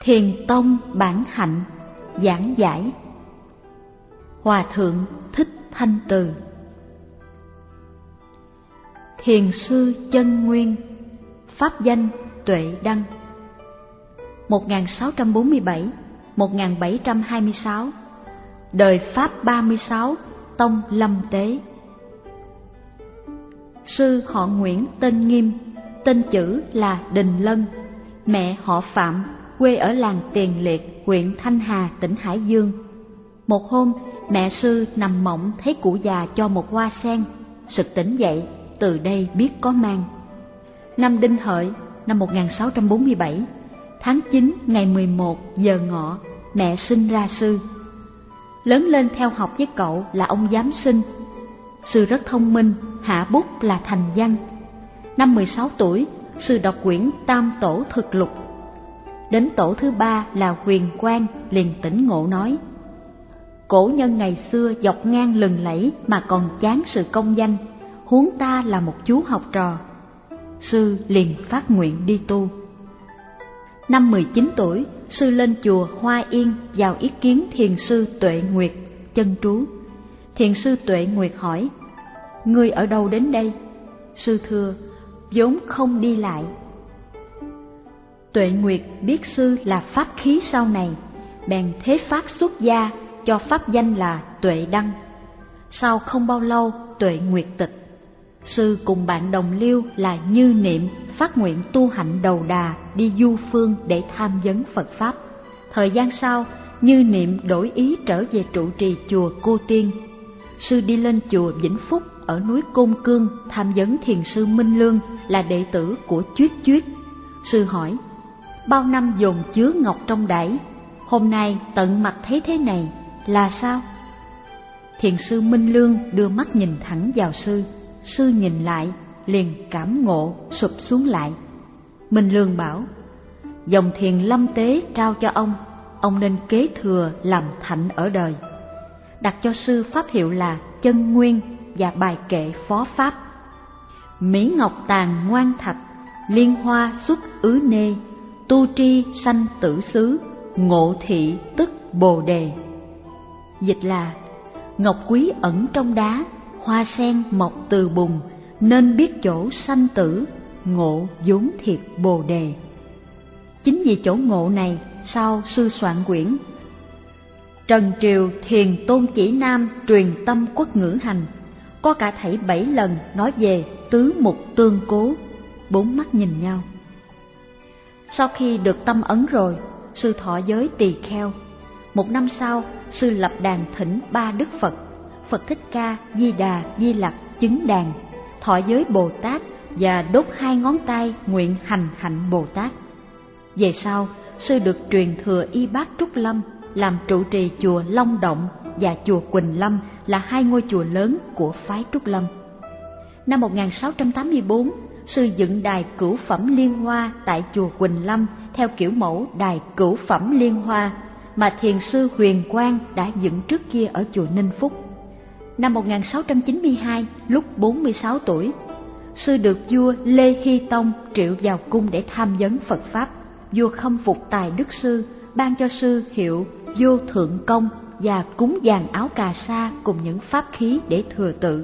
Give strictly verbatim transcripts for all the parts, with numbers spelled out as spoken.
Thiền tông bản hạnh giảng giải. Hòa thượng Thích Thanh Từ. Thiền sư chân nguyên, pháp danh Tuệ Đăng. một nghìn sáu trăm bốn mươi bảy đến một nghìn bảy trăm hai mươi sáu, đời Pháp ba mươi sáu, tông Lâm Tế. Sư họ Nguyễn tên Nghiêm, tên chữ là Đình Lân, mẹ họ Phạm, quê ở làng Tiền Liệt, huyện Thanh Hà, tỉnh Hải Dương. Một hôm, mẹ sư nằm mộng thấy cụ già cho một hoa sen, sực tỉnh dậy, từ đây biết có mang. Năm Đinh Hợi, năm một nghìn sáu trăm bốn mươi bảy, tháng chín ngày mười một giờ ngọ, mẹ sinh ra sư. Lớn lên theo học với cậu là ông giám sinh. Sư rất thông minh, hạ bút là thành văn. Năm mười sáu tuổi, sư đọc quyển Tam Tổ Thực Lục. Đến tổ thứ ba là Huyền Quang, liền tỉnh ngộ nói: cổ nhân ngày xưa dọc ngang lừng lẫy mà còn chán sự công danh, huống ta là một chú học trò. Sư liền phát nguyện đi tu. Năm mười chín tuổi, sư lên chùa Hoa Yên vào ý kiến thiền sư Tuệ Nguyệt chân trú. Thiền sư Tuệ Nguyệt hỏi: ngươi ở đâu đến đây? Sư thưa: vốn không đi lại. Tuệ Nguyệt biết sư là pháp khí sau này, bèn thế phát xuất gia, cho pháp danh là Tuệ Đăng. Sau không bao lâu, Tuệ Nguyệt tịch. Sư cùng bạn đồng liêu là Như Niệm phát nguyện tu hạnh đầu đà, đi du phương để tham vấn Phật Pháp. Thời gian sau, Như Niệm đổi ý trở về trụ trì chùa Cô Tiên. Sư đi lên chùa Vĩnh Phúc ở núi Côn Cương tham vấn thiền sư Minh Lương là đệ tử của Chuyết Chuyết. Sư hỏi: bao năm dồn chứa ngọc trong đẩy, hôm nay tận mặt thấy thế này là sao? Thiền sư Minh Lương đưa mắt nhìn thẳng vào sư. Sư nhìn lại, liền cảm ngộ sụp xuống lại. Minh Lương bảo: dòng thiền Lâm Tế trao cho ông, ông nên kế thừa làm thạnh ở đời. Đặt cho sư pháp hiệu là Chân Nguyên và bài kệ phó pháp: Mỹ ngọc tàn ngoan thạch, liên hoa xuất ứ nê, tu tri sanh tử xứ, ngộ thị tức bồ đề. Dịch là: ngọc quý ẩn trong đá, hoa sen mọc từ bùn, nên biết chỗ sanh tử, ngộ vốn thiệt bồ đề. Chính vì chỗ ngộ này, sau sư soạn quyển Trần Triều Thiền Tôn Chỉ Nam truyền tâm quốc ngữ hành, có cả thảy bảy lần nói về tứ mục tương cố, bốn mắt nhìn nhau. Sau khi được tâm ấn rồi, sư thọ giới tỳ kheo. Một năm sau, sư lập đàn thỉnh ba đức Phật: Phật Thích Ca, Di Đà, Di Lặc chứng đàn, thọ giới Bồ Tát và đốt hai ngón tay nguyện hành hạnh Bồ Tát. Về sau, sư được truyền thừa Y Bát Trúc Lâm, làm trụ trì chùa Long Động và chùa Quỳnh Lâm là hai ngôi chùa lớn của phái Trúc Lâm. Năm một nghìn sáu trăm tám mươi tư, sư dựng đài Cửu Phẩm Liên Hoa tại chùa Quỳnh Lâm theo kiểu mẫu đài Cửu Phẩm Liên Hoa mà thiền sư Huyền Quang đã dựng trước kia ở chùa Ninh Phúc. Năm một nghìn sáu trăm chín mươi hai, lúc bốn mươi sáu tuổi, sư được vua Lê Hy Tông triệu vào cung để tham vấn Phật Pháp. Vua khâm phục tài đức sư, ban cho sư hiệu Vô Thượng Công và cúng dàn áo cà sa cùng những pháp khí để thừa tự.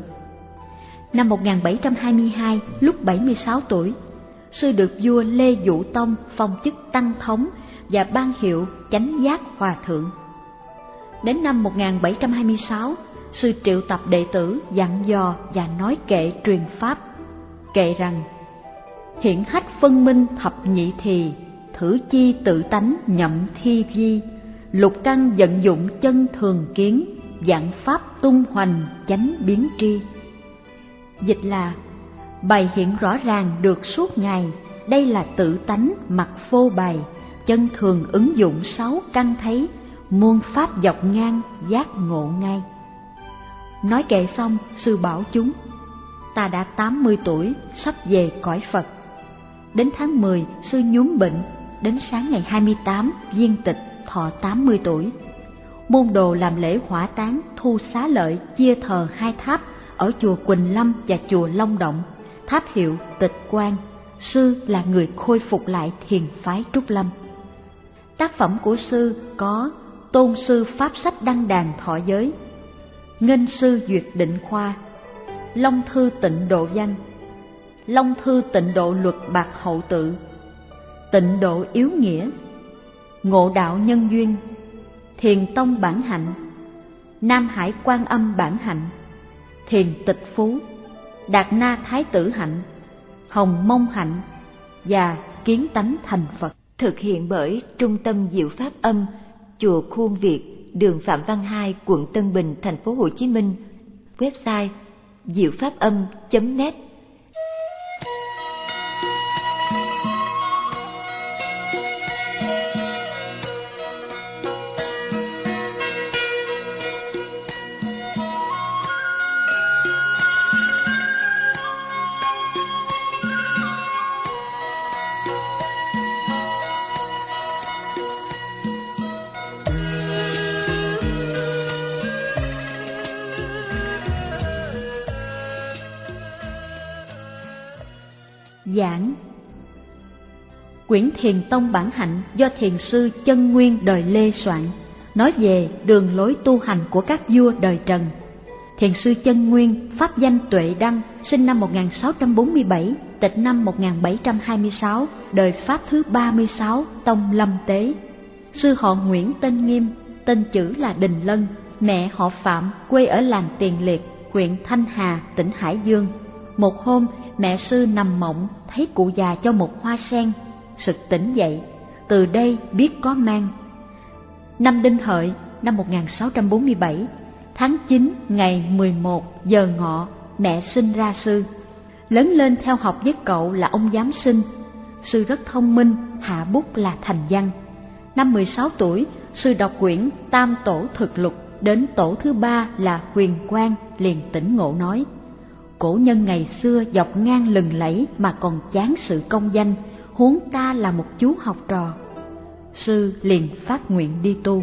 Năm một nghìn bảy trăm hai mươi hai, lúc bảy mươi sáu tuổi, sư được vua Lê Dụ Tông phong chức tăng thống và ban hiệu Chánh Giác Hòa Thượng. Đến năm một nghìn bảy trăm hai mươi sáu, sư triệu tập đệ tử dặn dò và nói kệ truyền pháp. Kệ rằng: hiển hách phân minh thập nhị thì, thử chi tự tánh nhậm thi vi, lục căn vận dụng chân thường kiến, vạn pháp tung hoành chánh biến tri. Dịch là: bày hiện rõ ràng được suốt ngày, đây là tự tánh mặt phô bày, chân thường ứng dụng sáu căn thấy, muôn pháp dọc ngang giác ngộ ngay. Nói kệ xong, sư bảo chúng: ta đã tám mươi tuổi, sắp về cõi Phật. Đến tháng mười, sư nhúm bệnh. Đến sáng ngày hai mươi tám, viên tịch, thọ tám mươi tuổi. Môn đồ làm lễ hỏa táng, thu xá lợi, chia thờ hai tháp ở chùa Quỳnh Lâm và chùa Long Động, tháp hiệu Tịch Quang. Sư là người khôi phục lại thiền phái Trúc Lâm. Tác phẩm của sư có Tôn sư Pháp sách đăng đàn thọ giới, Nghênh sư duyệt định khoa, Long thư tịnh độ văn, Long thư tịnh độ luật bạc hậu tự, Tịnh độ yếu nghĩa, Ngộ đạo nhân duyên, Thiền tông bản hạnh, Nam hải quan âm bản hạnh, Thiền tịch phú, Đạt na thái tử hạnh, Hồng mông hạnh và Kiến tánh thành Phật. Thực hiện bởi Trung tâm Diệu Pháp Âm, Chùa Khuôn Việt, đường Phạm Văn Hai, quận Tân Bình, thành phố Hồ Chí Minh. Website diệu pháp âm chấm net. Giảng. Quyển Thiền tông bản hạnh do thiền sư Chân Nguyên đời Lê soạn, nói về đường lối tu hành của các vua đời Trần. Thiền sư Chân Nguyên pháp danh Tuệ Đăng, sinh năm một nghìn sáu trăm bốn mươi bảy, tịch năm một nghìn bảy trăm hai mươi sáu, đời Pháp thứ ba mươi sáu, tông Lâm Tế. Sư họ Nguyễn tên Nghiêm, tên chữ là Đình Lân, mẹ họ Phạm, quê ở làng Tiền Liệt, huyện Thanh Hà, tỉnh Hải Dương. Một hôm, mẹ sư nằm mộng, thấy cụ già cho một hoa sen, sực tỉnh dậy, từ đây biết có mang. Năm Đinh Hợi, năm một nghìn sáu trăm bốn mươi bảy, tháng chín ngày mười một giờ ngọ, mẹ sinh ra sư. Lớn lên theo học với cậu là ông giám sinh. Sư rất thông minh, hạ bút là thành văn. Năm mười sáu tuổi, sư đọc quyển Tam Tổ Thực Lục, đến tổ thứ ba là Huyền Quang, liền tỉnh ngộ nói: cổ nhân ngày xưa dọc ngang lừng lẫy mà còn chán sự công danh, huống ta là một chú học trò. Sư liền phát nguyện đi tu.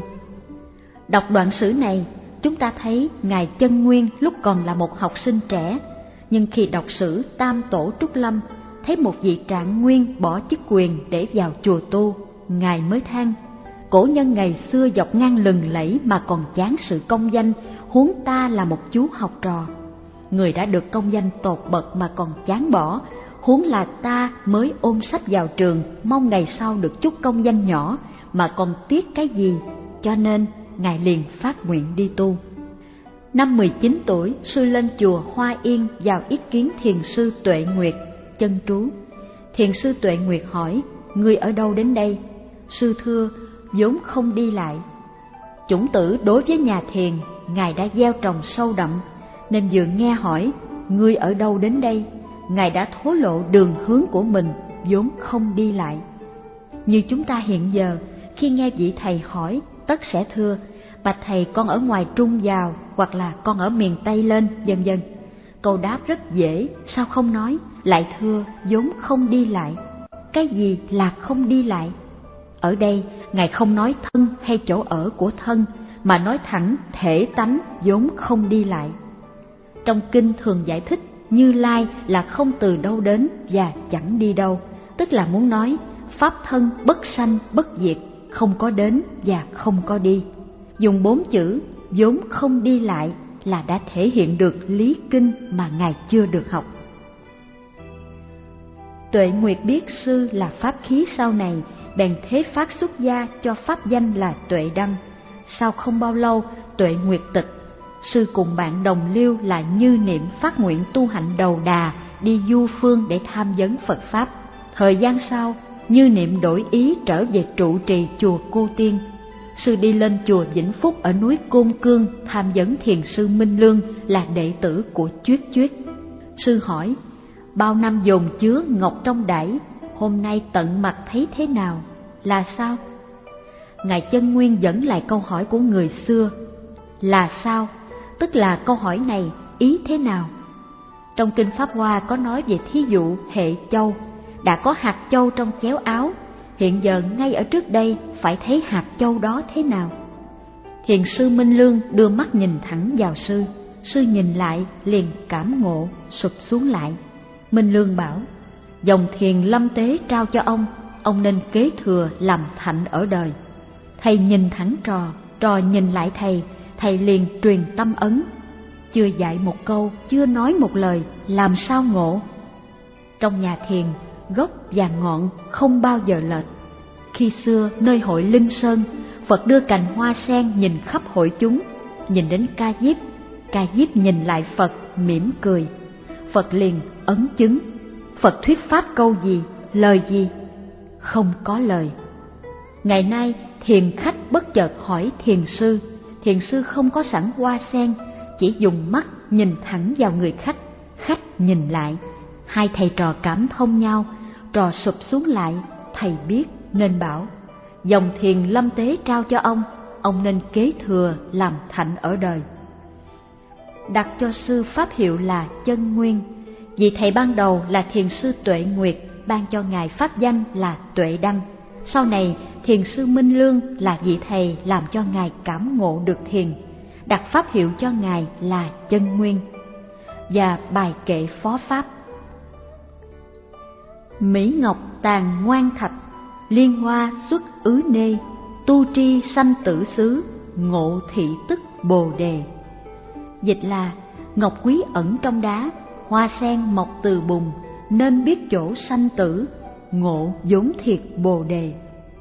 Đọc đoạn sử này, chúng ta thấy ngài Chân Nguyên lúc còn là một học sinh trẻ, nhưng khi đọc sử Tam Tổ Trúc Lâm, thấy một vị Trạng Nguyên bỏ chức quyền để vào chùa tu, ngài mới than: cổ nhân ngày xưa dọc ngang lừng lẫy mà còn chán sự công danh, huống ta là một chú học trò. Người đã được công danh tột bậc mà còn chán bỏ, huống là ta mới ôm sách vào trường, mong ngày sau được chút công danh nhỏ mà còn tiếc cái gì, cho nên ngài liền phát nguyện đi tu. Năm mười chín tuổi, sư lên chùa Hoa Yên vào ý kiến thiền sư Tuệ Nguyệt, chân trú. Thiền sư Tuệ Nguyệt hỏi: ngươi ở đâu đến đây? Sư thưa: vốn không đi lại. Chủng tử đối với nhà thiền, ngài đã gieo trồng sâu đậm, nên vừa nghe hỏi ngươi ở đâu đến đây, ngài đã thổ lộ đường hướng của mình, vốn không đi lại. Như chúng ta hiện giờ, khi nghe vị thầy hỏi, tất sẽ thưa: bạch thầy, con ở ngoài Trung vào, hoặc là con ở miền Tây lên, vân vân. Câu đáp rất dễ, sao không nói, lại thưa vốn không đi lại. Cái gì là không đi lại? Ở đây, ngài không nói thân hay chỗ ở của thân, mà nói thẳng thể tánh vốn không đi lại. Trong kinh thường giải thích Như Lai là không từ đâu đến và chẳng đi đâu, tức là muốn nói pháp thân bất sanh bất diệt, không có đến và không có đi. Dùng bốn chữ vốn không đi lại là đã thể hiện được lý kinh mà ngài chưa được học. Tuệ Nguyệt biết sư là pháp khí sau này, bèn thế phát xuất gia cho pháp danh là Tuệ Đăng. Sau không bao lâu, Tuệ Nguyệt tịch, sư cùng bạn đồng liêu là Như Niệm phát nguyện tu hạnh đầu đà, đi du phương để tham vấn Phật Pháp. Thời gian sau, Như Niệm đổi ý trở về trụ trì chùa Cô Tiên. Sư đi lên chùa Vĩnh Phúc ở núi Côn Cương tham vấn thiền sư Minh Lương là đệ tử của Chuyết Chuyết. Sư hỏi: bao năm dồn chứa ngọc trong đẩy, hôm nay tận mặt thấy thế nào, là sao? Ngài Chân Nguyên dẫn lại câu hỏi của người xưa: là sao? Tức là câu hỏi này ý thế nào? Trong Kinh Pháp Hoa có nói về thí dụ hệ châu, đã có hạt châu trong chéo áo, hiện giờ ngay ở trước đây phải thấy hạt châu đó thế nào? Thiền sư Minh Lương đưa mắt nhìn thẳng vào sư, sư nhìn lại liền cảm ngộ, sụp xuống lại. Minh Lương bảo: dòng thiền Lâm Tế trao cho ông, ông nên kế thừa làm thạnh ở đời. Thầy nhìn thẳng trò, trò nhìn lại thầy, thầy liền truyền tâm ấn. Chưa dạy một câu, chưa nói một lời, làm sao ngộ? Trong nhà thiền, gốc và ngọn không bao giờ lệch. Khi xưa nơi hội Linh Sơn, Phật đưa cành hoa sen nhìn khắp hội chúng, nhìn đến Ca Diếp, Ca Diếp nhìn lại Phật mỉm cười. Phật liền ấn chứng. Phật thuyết pháp câu gì, lời gì? Không có lời. Ngày nay thiền khách bất chợt hỏi thiền sư, thiền sư không có sẵn hoa sen, chỉ dùng mắt nhìn thẳng vào người khách, khách nhìn lại. Hai thầy trò cảm thông nhau, trò sụp xuống lại, thầy biết nên bảo: dòng thiền lâm tế trao cho ông, ông nên kế thừa làm thạnh ở đời. Đặt cho sư pháp hiệu là Chân Nguyên, vì thầy ban đầu là thiền sư Tuệ Nguyệt, ban cho ngài pháp danh là Tuệ Đăng. Sau này thiền sư Minh Lương là vị thầy làm cho ngài cảm ngộ được thiền, đặt pháp hiệu cho ngài là Chân Nguyên. Và bài kệ phó pháp: Mỹ ngọc tàn ngoan thạch, liên hoa xuất ứ nê, tu tri sanh tử xứ, ngộ thị tức bồ đề. Dịch là: ngọc quý ẩn trong đá, hoa sen mọc từ bùn, nên biết chỗ sanh tử, ngộ vốn thiệt bồ đề.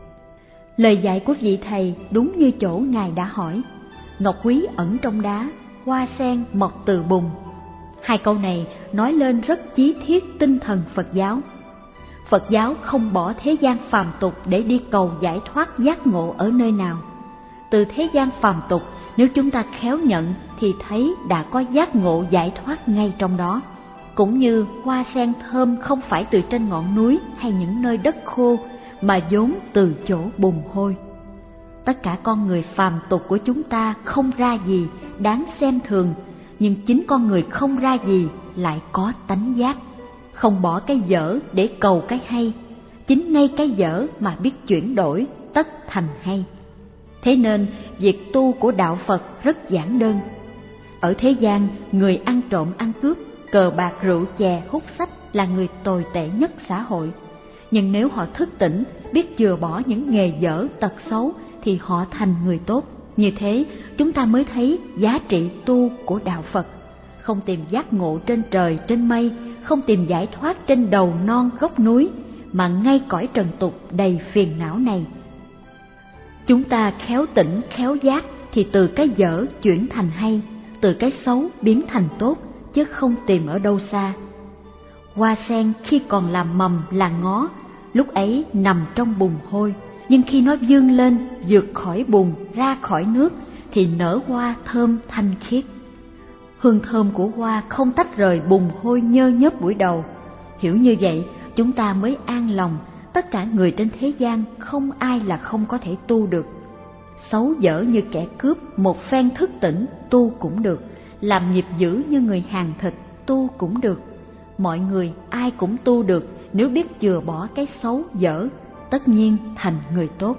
Lời dạy của vị thầy đúng như chỗ ngài đã hỏi: ngọc quý ẩn trong đá, hoa sen mọc từ bùn. Hai câu này nói lên rất chí thiết tinh thần Phật giáo. Phật giáo không bỏ thế gian phàm tục để đi cầu giải thoát giác ngộ ở nơi nào. Từ thế gian phàm tục, nếu chúng ta khéo nhận thì thấy đã có giác ngộ giải thoát ngay trong đó. Cũng như hoa sen thơm không phải từ trên ngọn núi hay những nơi đất khô, mà vốn từ chỗ bùn hôi. Tất cả con người phàm tục của chúng ta không ra gì, đáng xem thường, nhưng chính con người không ra gì lại có tánh giác, không bỏ cái dở để cầu cái hay, chính ngay cái dở mà biết chuyển đổi tất thành hay. Thế nên việc tu của đạo Phật rất giản đơn. Ở thế gian, người ăn trộm ăn cướp, cờ bạc rượu chè hút sách là người tồi tệ nhất xã hội. Nhưng nếu họ thức tỉnh, biết chừa bỏ những nghề dở tật xấu thì họ thành người tốt. Như thế chúng ta mới thấy giá trị tu của đạo Phật. Không tìm giác ngộ trên trời trên mây, không tìm giải thoát trên đầu non gốc núi, mà ngay cõi trần tục đầy phiền não này. Chúng ta khéo tỉnh khéo giác thì từ cái dở chuyển thành hay, từ cái xấu biến thành tốt, chứ không tìm ở đâu xa. Hoa sen khi còn làm mầm là ngó, lúc ấy nằm trong bùn hôi, nhưng khi nó vươn lên, vượt khỏi bùn, ra khỏi nước thì nở hoa thơm thanh khiết. Hương thơm của hoa không tách rời bùn hôi nhơ nhớp buổi đầu. Hiểu như vậy, chúng ta mới an lòng. Tất cả người trên thế gian không ai là không có thể tu được. Xấu dở như kẻ cướp, một phen thức tỉnh tu cũng được. Làm nghiệp dữ như người hàng thịt tu cũng được. Mọi người ai cũng tu được nếu biết chừa bỏ cái xấu dở, tất nhiên thành người tốt.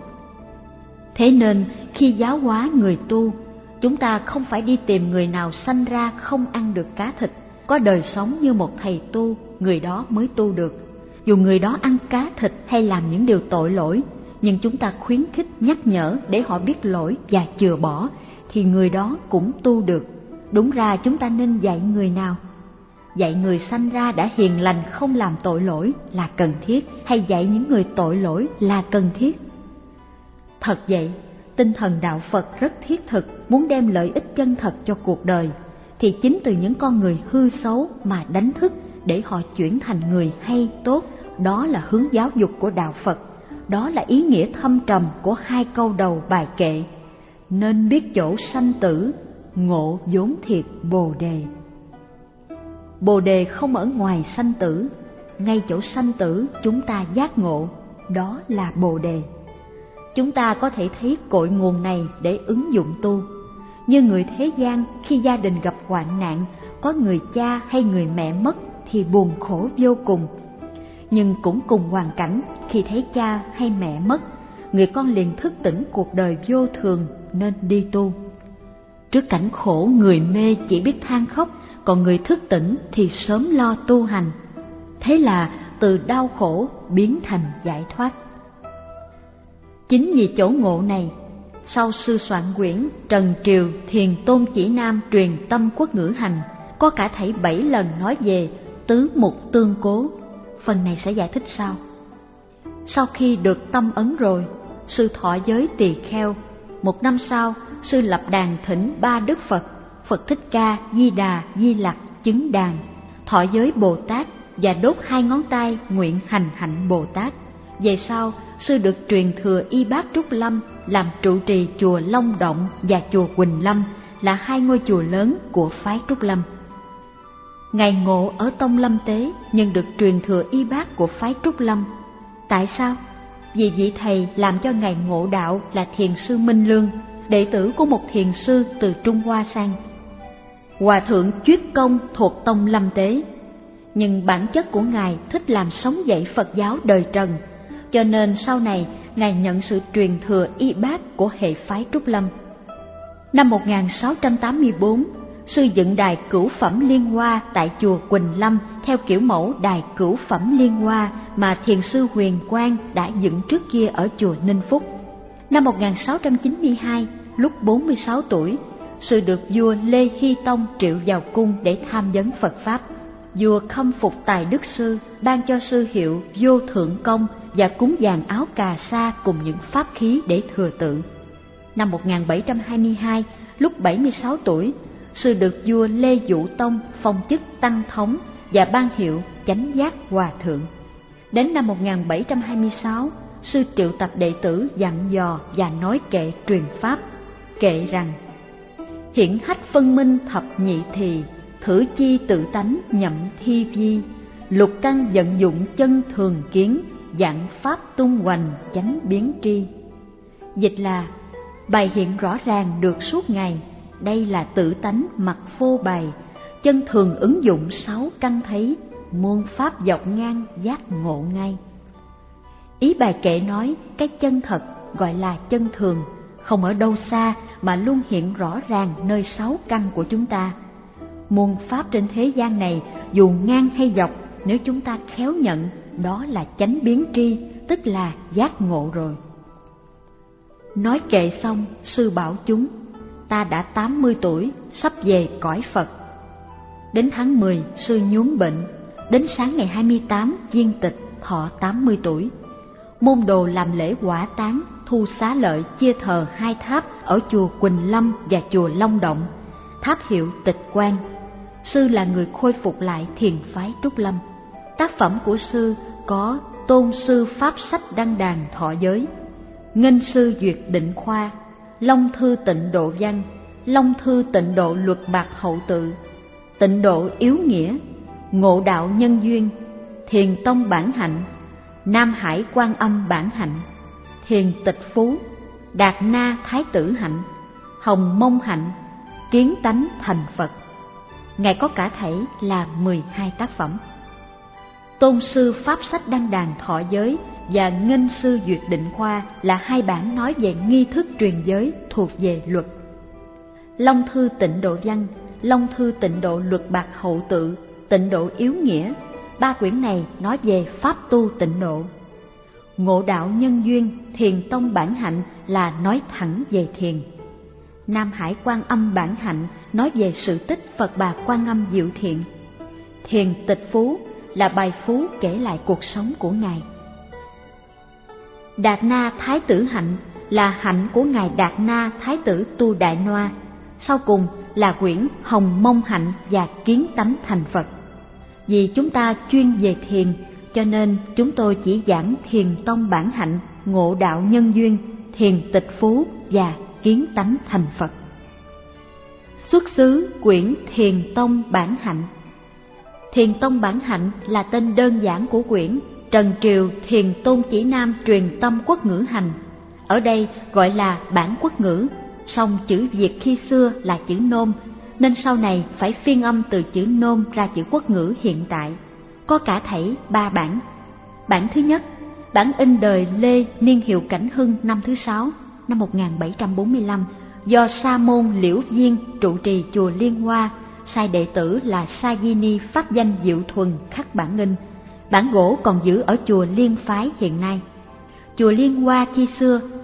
Thế nên khi giáo hóa người tu, chúng ta không phải đi tìm người nào sanh ra không ăn được cá thịt, có đời sống như một thầy tu, người đó mới tu được. Dù người đó ăn cá thịt hay làm những điều tội lỗi, nhưng chúng ta khuyến khích nhắc nhở để họ biết lỗi và chừa bỏ, thì người đó cũng tu được. Đúng ra chúng ta nên dạy người nào? Dạy người sanh ra đã hiền lành không làm tội lỗi là cần thiết, hay dạy những người tội lỗi là cần thiết? Thật vậy, tinh thần đạo Phật rất thiết thực, muốn đem lợi ích chân thật cho cuộc đời, thì chính từ những con người hư xấu mà đánh thức để họ chuyển thành người hay tốt. Đó là hướng giáo dục của đạo Phật, đó là ý nghĩa thâm trầm của hai câu đầu bài kệ: nên biết chỗ sanh tử, ngộ vốn thiệt bồ đề. Bồ đề không ở ngoài sanh tử, ngay chỗ sanh tử chúng ta giác ngộ, đó là bồ đề. Chúng ta có thể thấy cội nguồn này để ứng dụng tu. Như người thế gian khi gia đình gặp hoạn nạn, có người cha hay người mẹ mất thì buồn khổ vô cùng. Nhưng cũng cùng hoàn cảnh, khi thấy cha hay mẹ mất, người con liền thức tỉnh cuộc đời vô thường nên đi tu. Trước cảnh khổ, người mê chỉ biết than khóc, còn người thức tỉnh thì sớm lo tu hành. Thế là từ đau khổ biến thành giải thoát. Chính vì chỗ ngộ này sau sư soạn quyển Trần Triều Thiền Tôn Chỉ Nam truyền tâm quốc ngữ hành, có cả thảy bảy lần nói về tứ mục tương cố. Phần này sẽ giải thích sau. Sau khi được tâm ấn rồi, sư thọ giới tỳ kheo. Một năm sau, sư lập đàn thỉnh ba đức Phật, Phật Thích Ca, Di Đà, Di Lặc chứng đàn, thọ giới Bồ Tát và đốt hai ngón tay nguyện hành hạnh Bồ Tát. Về sau, sư được truyền thừa Y Bát Trúc Lâm làm trụ trì chùa Long Động và chùa Quỳnh Lâm, là hai ngôi chùa lớn của phái Trúc Lâm. Ngài Ngộ ở Tông Lâm Tế nhưng được truyền thừa Y Bát của phái Trúc Lâm. Tại sao? Vì vị thầy làm cho Ngài Ngộ đạo là thiền sư Minh Lương, đệ tử của một thiền sư từ Trung Hoa sang. Hòa thượng Chuyết Công thuộc Tông Lâm Tế, nhưng bản chất của Ngài thích làm sống dậy Phật giáo đời Trần, cho nên sau này Ngài nhận sự truyền thừa Y Bát của hệ phái Trúc Lâm. Năm một nghìn sáu trăm tám mươi tư, sư dựng đài Cửu Phẩm Liên Hoa tại chùa Quỳnh Lâm theo kiểu mẫu đài Cửu Phẩm Liên Hoa mà thiền sư Huyền Quang đã dựng trước kia ở chùa Ninh Phúc. Năm một nghìn sáu trăm chín mươi hai, lúc bốn mươi sáu tuổi, sư được vua Lê Hy Tông triệu vào cung để tham vấn Phật Pháp. Vua khâm phục tài đức sư, ban cho sư hiệu Vô Thượng Công và cúng dàn áo cà sa cùng những pháp khí để thừa tự. Năm một nghìn bảy trăm hai mươi hai, lúc bảy mươi sáu tuổi, sư được vua Lê Vũ Tông phong chức tăng thống và ban hiệu Chánh Giác Hòa Thượng. Đến năm một nghìn bảy trăm hai mươi sáu, sư triệu tập đệ tử dặn dò và nói kệ truyền pháp. Kệ rằng: hiển hách phân minh thập nhị thì, thử chi tự tánh nhậm thi vi, lục căn vận dụng chân thường kiến, dạng pháp tung hoành chánh biến tri. Dịch là: bày hiện rõ ràng được suốt ngày, đây là tự tánh mặt phô bày, chân thường ứng dụng sáu căn thấy, muôn pháp dọc ngang giác ngộ ngay. Ý bài kệ nói cái chân thật gọi là chân thường, không ở đâu xa mà luôn hiện rõ ràng nơi sáu căn của chúng ta. Muôn pháp trên thế gian này dù ngang hay dọc, nếu chúng ta khéo nhận, đó là chánh biến tri, tức là giác ngộ rồi. Nói kệ xong, sư bảo chúng: ta đã tám mươi tuổi, sắp về cõi Phật. Đến tháng mười, sư nhuốm bệnh. Đến sáng ngày hai mươi tám Giêng Tịch, thọ tám mươi tuổi. Môn đồ làm lễ hỏa táng, thu xá lợi chia thờ hai tháp ở chùa Quỳnh Lâm và chùa Long Động, tháp hiệu Tịch Quang. Sư là người khôi phục lại thiền phái Trúc Lâm. Tác phẩm của sư có Tôn Sư Pháp Sách Đăng Đàn Thọ Giới, Nghênh Sư Duyệt Định Khoa, Long Thư Tịnh Độ Văn, Long Thư Tịnh Độ Luật Bạc Hậu Tự, Tịnh Độ Yếu Nghĩa, Ngộ Đạo Nhân Duyên, Thiền Tông Bản Hạnh, Nam Hải Quan Âm Bản Hạnh, Thiền Tịch Phú, Đạt Na Thái Tử Hạnh, Hồng Mông Hạnh, Kiến Tánh Thành Phật. Ngài có cả thảy là mười hai tác phẩm. Tôn Sư Pháp Sách Đăng Đàn Thọ Giới và Nghênh Sư Duyệt Định Khoa là hai bản nói về nghi thức truyền giới thuộc về luật. Long Thư Tịnh Độ Văn, Long Thư Tịnh Độ Luật Bạc Hậu Tự, Tịnh Độ Yếu Nghĩa, ba quyển này nói về pháp tu tịnh độ. Ngộ Đạo Nhân Duyên, Thiền Tông Bản Hạnh là nói thẳng về thiền. Nam Hải Quan Âm Bản Hạnh nói về sự tích Phật Bà Quan Âm Diệu Thiện. Thiền Tịch Phú là bài phú kể lại cuộc sống của Ngài. Đạt Na Thái Tử Hạnh là hạnh của Ngài Đạt Na Thái Tử Tu Đại Noa. Sau cùng là quyển Hồng Mông Hạnh và Kiến Tánh Thành Phật. Vì chúng ta chuyên về thiền, cho nên chúng tôi chỉ giảng Thiền Tông Bản Hạnh, Ngộ Đạo Nhân Duyên, Thiền Tịch Phú và Kiến Tánh Thành Phật. Xuất xứ quyển Thiền Tông Bản Hạnh. Thiền Tông Bản Hạnh là tên đơn giản của quyển Trần Triều Thiền Tôn Chỉ Nam truyền tâm quốc ngữ hành. Ở đây gọi là bản quốc ngữ, song chữ Việt khi xưa là chữ Nôm, nên sau này phải phiên âm từ chữ Nôm ra chữ quốc ngữ hiện tại. Có cả thảy ba bản. Bản thứ nhất, bản in đời Lê niên hiệu Cảnh Hưng năm thứ sáu, năm một nghìn bảy trăm bốn mươi lăm, do Sa môn Liễu Viên trụ trì chùa Liên Hoa, sai đệ tử là Sa Di Ni pháp danh Diệu Thuần khắc bản in. Bản gỗ còn giữ ở chùa Liên Phái hiện nay. Chùa Liên Hoa khi xưa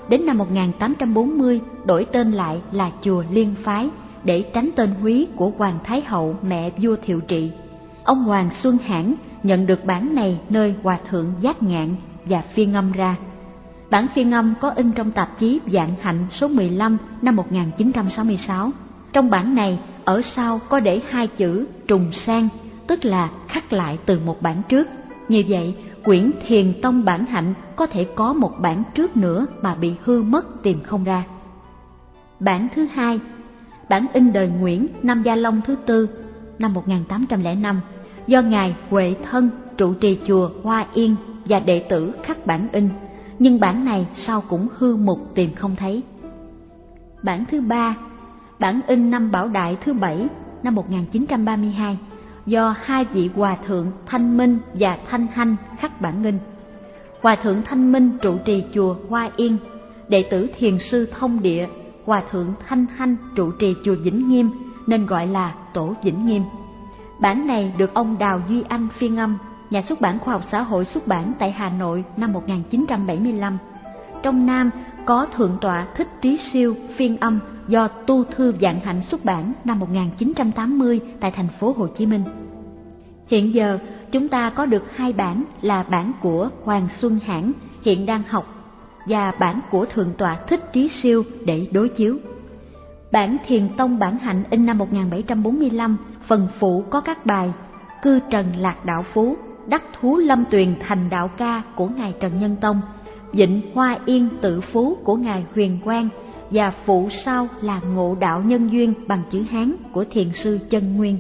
đến năm một nghìn tám trăm bốn mươi đổi tên lại là chùa Liên Phái để tránh tên húy của Hoàng Thái Hậu mẹ vua Thiệu Trị. Ông Hoàng Xuân Hãn nhận được bản này nơi Hòa thượng Giác Ngạn và phiên âm ra. Bản phiên âm có in trong tạp chí Vạn Hạnh số mười lăm năm một nghìn chín trăm sáu mươi sáu. Trong bản này, ở sau có để hai chữ trùng sang, tức là khắc lại từ một bản trước. Như vậy, quyển Thiền Tông Bản Hạnh có thể có một bản trước nữa mà bị hư mất tìm không ra. Bản thứ hai, bản in đời Nguyễn năm Gia Long thứ tư năm một nghìn tám trăm lẻ năm, do Ngài Huệ Thân trụ trì chùa Hoa Yên và đệ tử khắc bản in, nhưng bản này sau cũng hư mục tìm không thấy. Bản thứ ba, bản in năm Bảo Đại thứ bảy năm một nghìn chín trăm ba mươi hai, do hai vị hòa thượng Thanh Minh và Thanh Hanh khắc bản in. Hòa thượng Thanh Minh trụ trì chùa Hoa Yên, đệ tử thiền sư Thông Địa, hòa thượng Thanh Hanh trụ trì chùa Vĩnh Nghiêm nên gọi là Tổ Vĩnh Nghiêm. Bản này được ông Đào Duy Anh phiên âm, nhà xuất bản Khoa học Xã hội xuất bản tại Hà Nội năm một nghìn chín trăm bảy mươi lăm. Trong Nam có Thượng tọa Thích Trí Siêu phiên âm do Tu Thư Vạn Hạnh xuất bản năm một nghìn chín trăm tám mươi tại thành phố Hồ Chí Minh. Hiện giờ chúng ta có được hai bản là bản của Hoàng Xuân Hãn hiện đang học và bản của Thượng tọa Thích Trí Siêu để đối chiếu. Bản Thiền Tông Bản Hạnh in năm một nghìn bảy trăm bốn mươi lăm, phần phụ có các bài Cư Trần Lạc Đạo Phú, Đắc Thú Lâm Tuyền Thành Đạo Ca của Ngài Trần Nhân Tông, Vịnh Hoa Yên Tự Phú của Ngài Huyền Quang và phụ sau là Ngộ Đạo Nhân Duyên bằng chữ Hán của Thiền sư Chân Nguyên.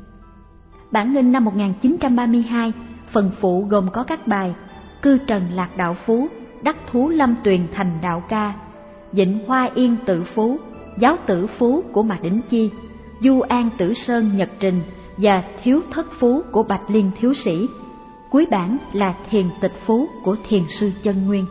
Bản in năm một nghìn chín trăm ba mươi hai, phần phụ gồm có các bài Cư Trần Lạc Đạo Phú, Đắc Thú Lâm Tuyền Thành Đạo Ca, Vịnh Hoa Yên Tự Phú, Giáo Tử Phú của Mạc Đỉnh Chi, Du An Tử Sơn Nhật Trình và Thiếu Thất Phú của Bạch Liên Thiếu Sĩ. Cuối bản là Thiền Tịch Phú của Thiền sư Chân Nguyên.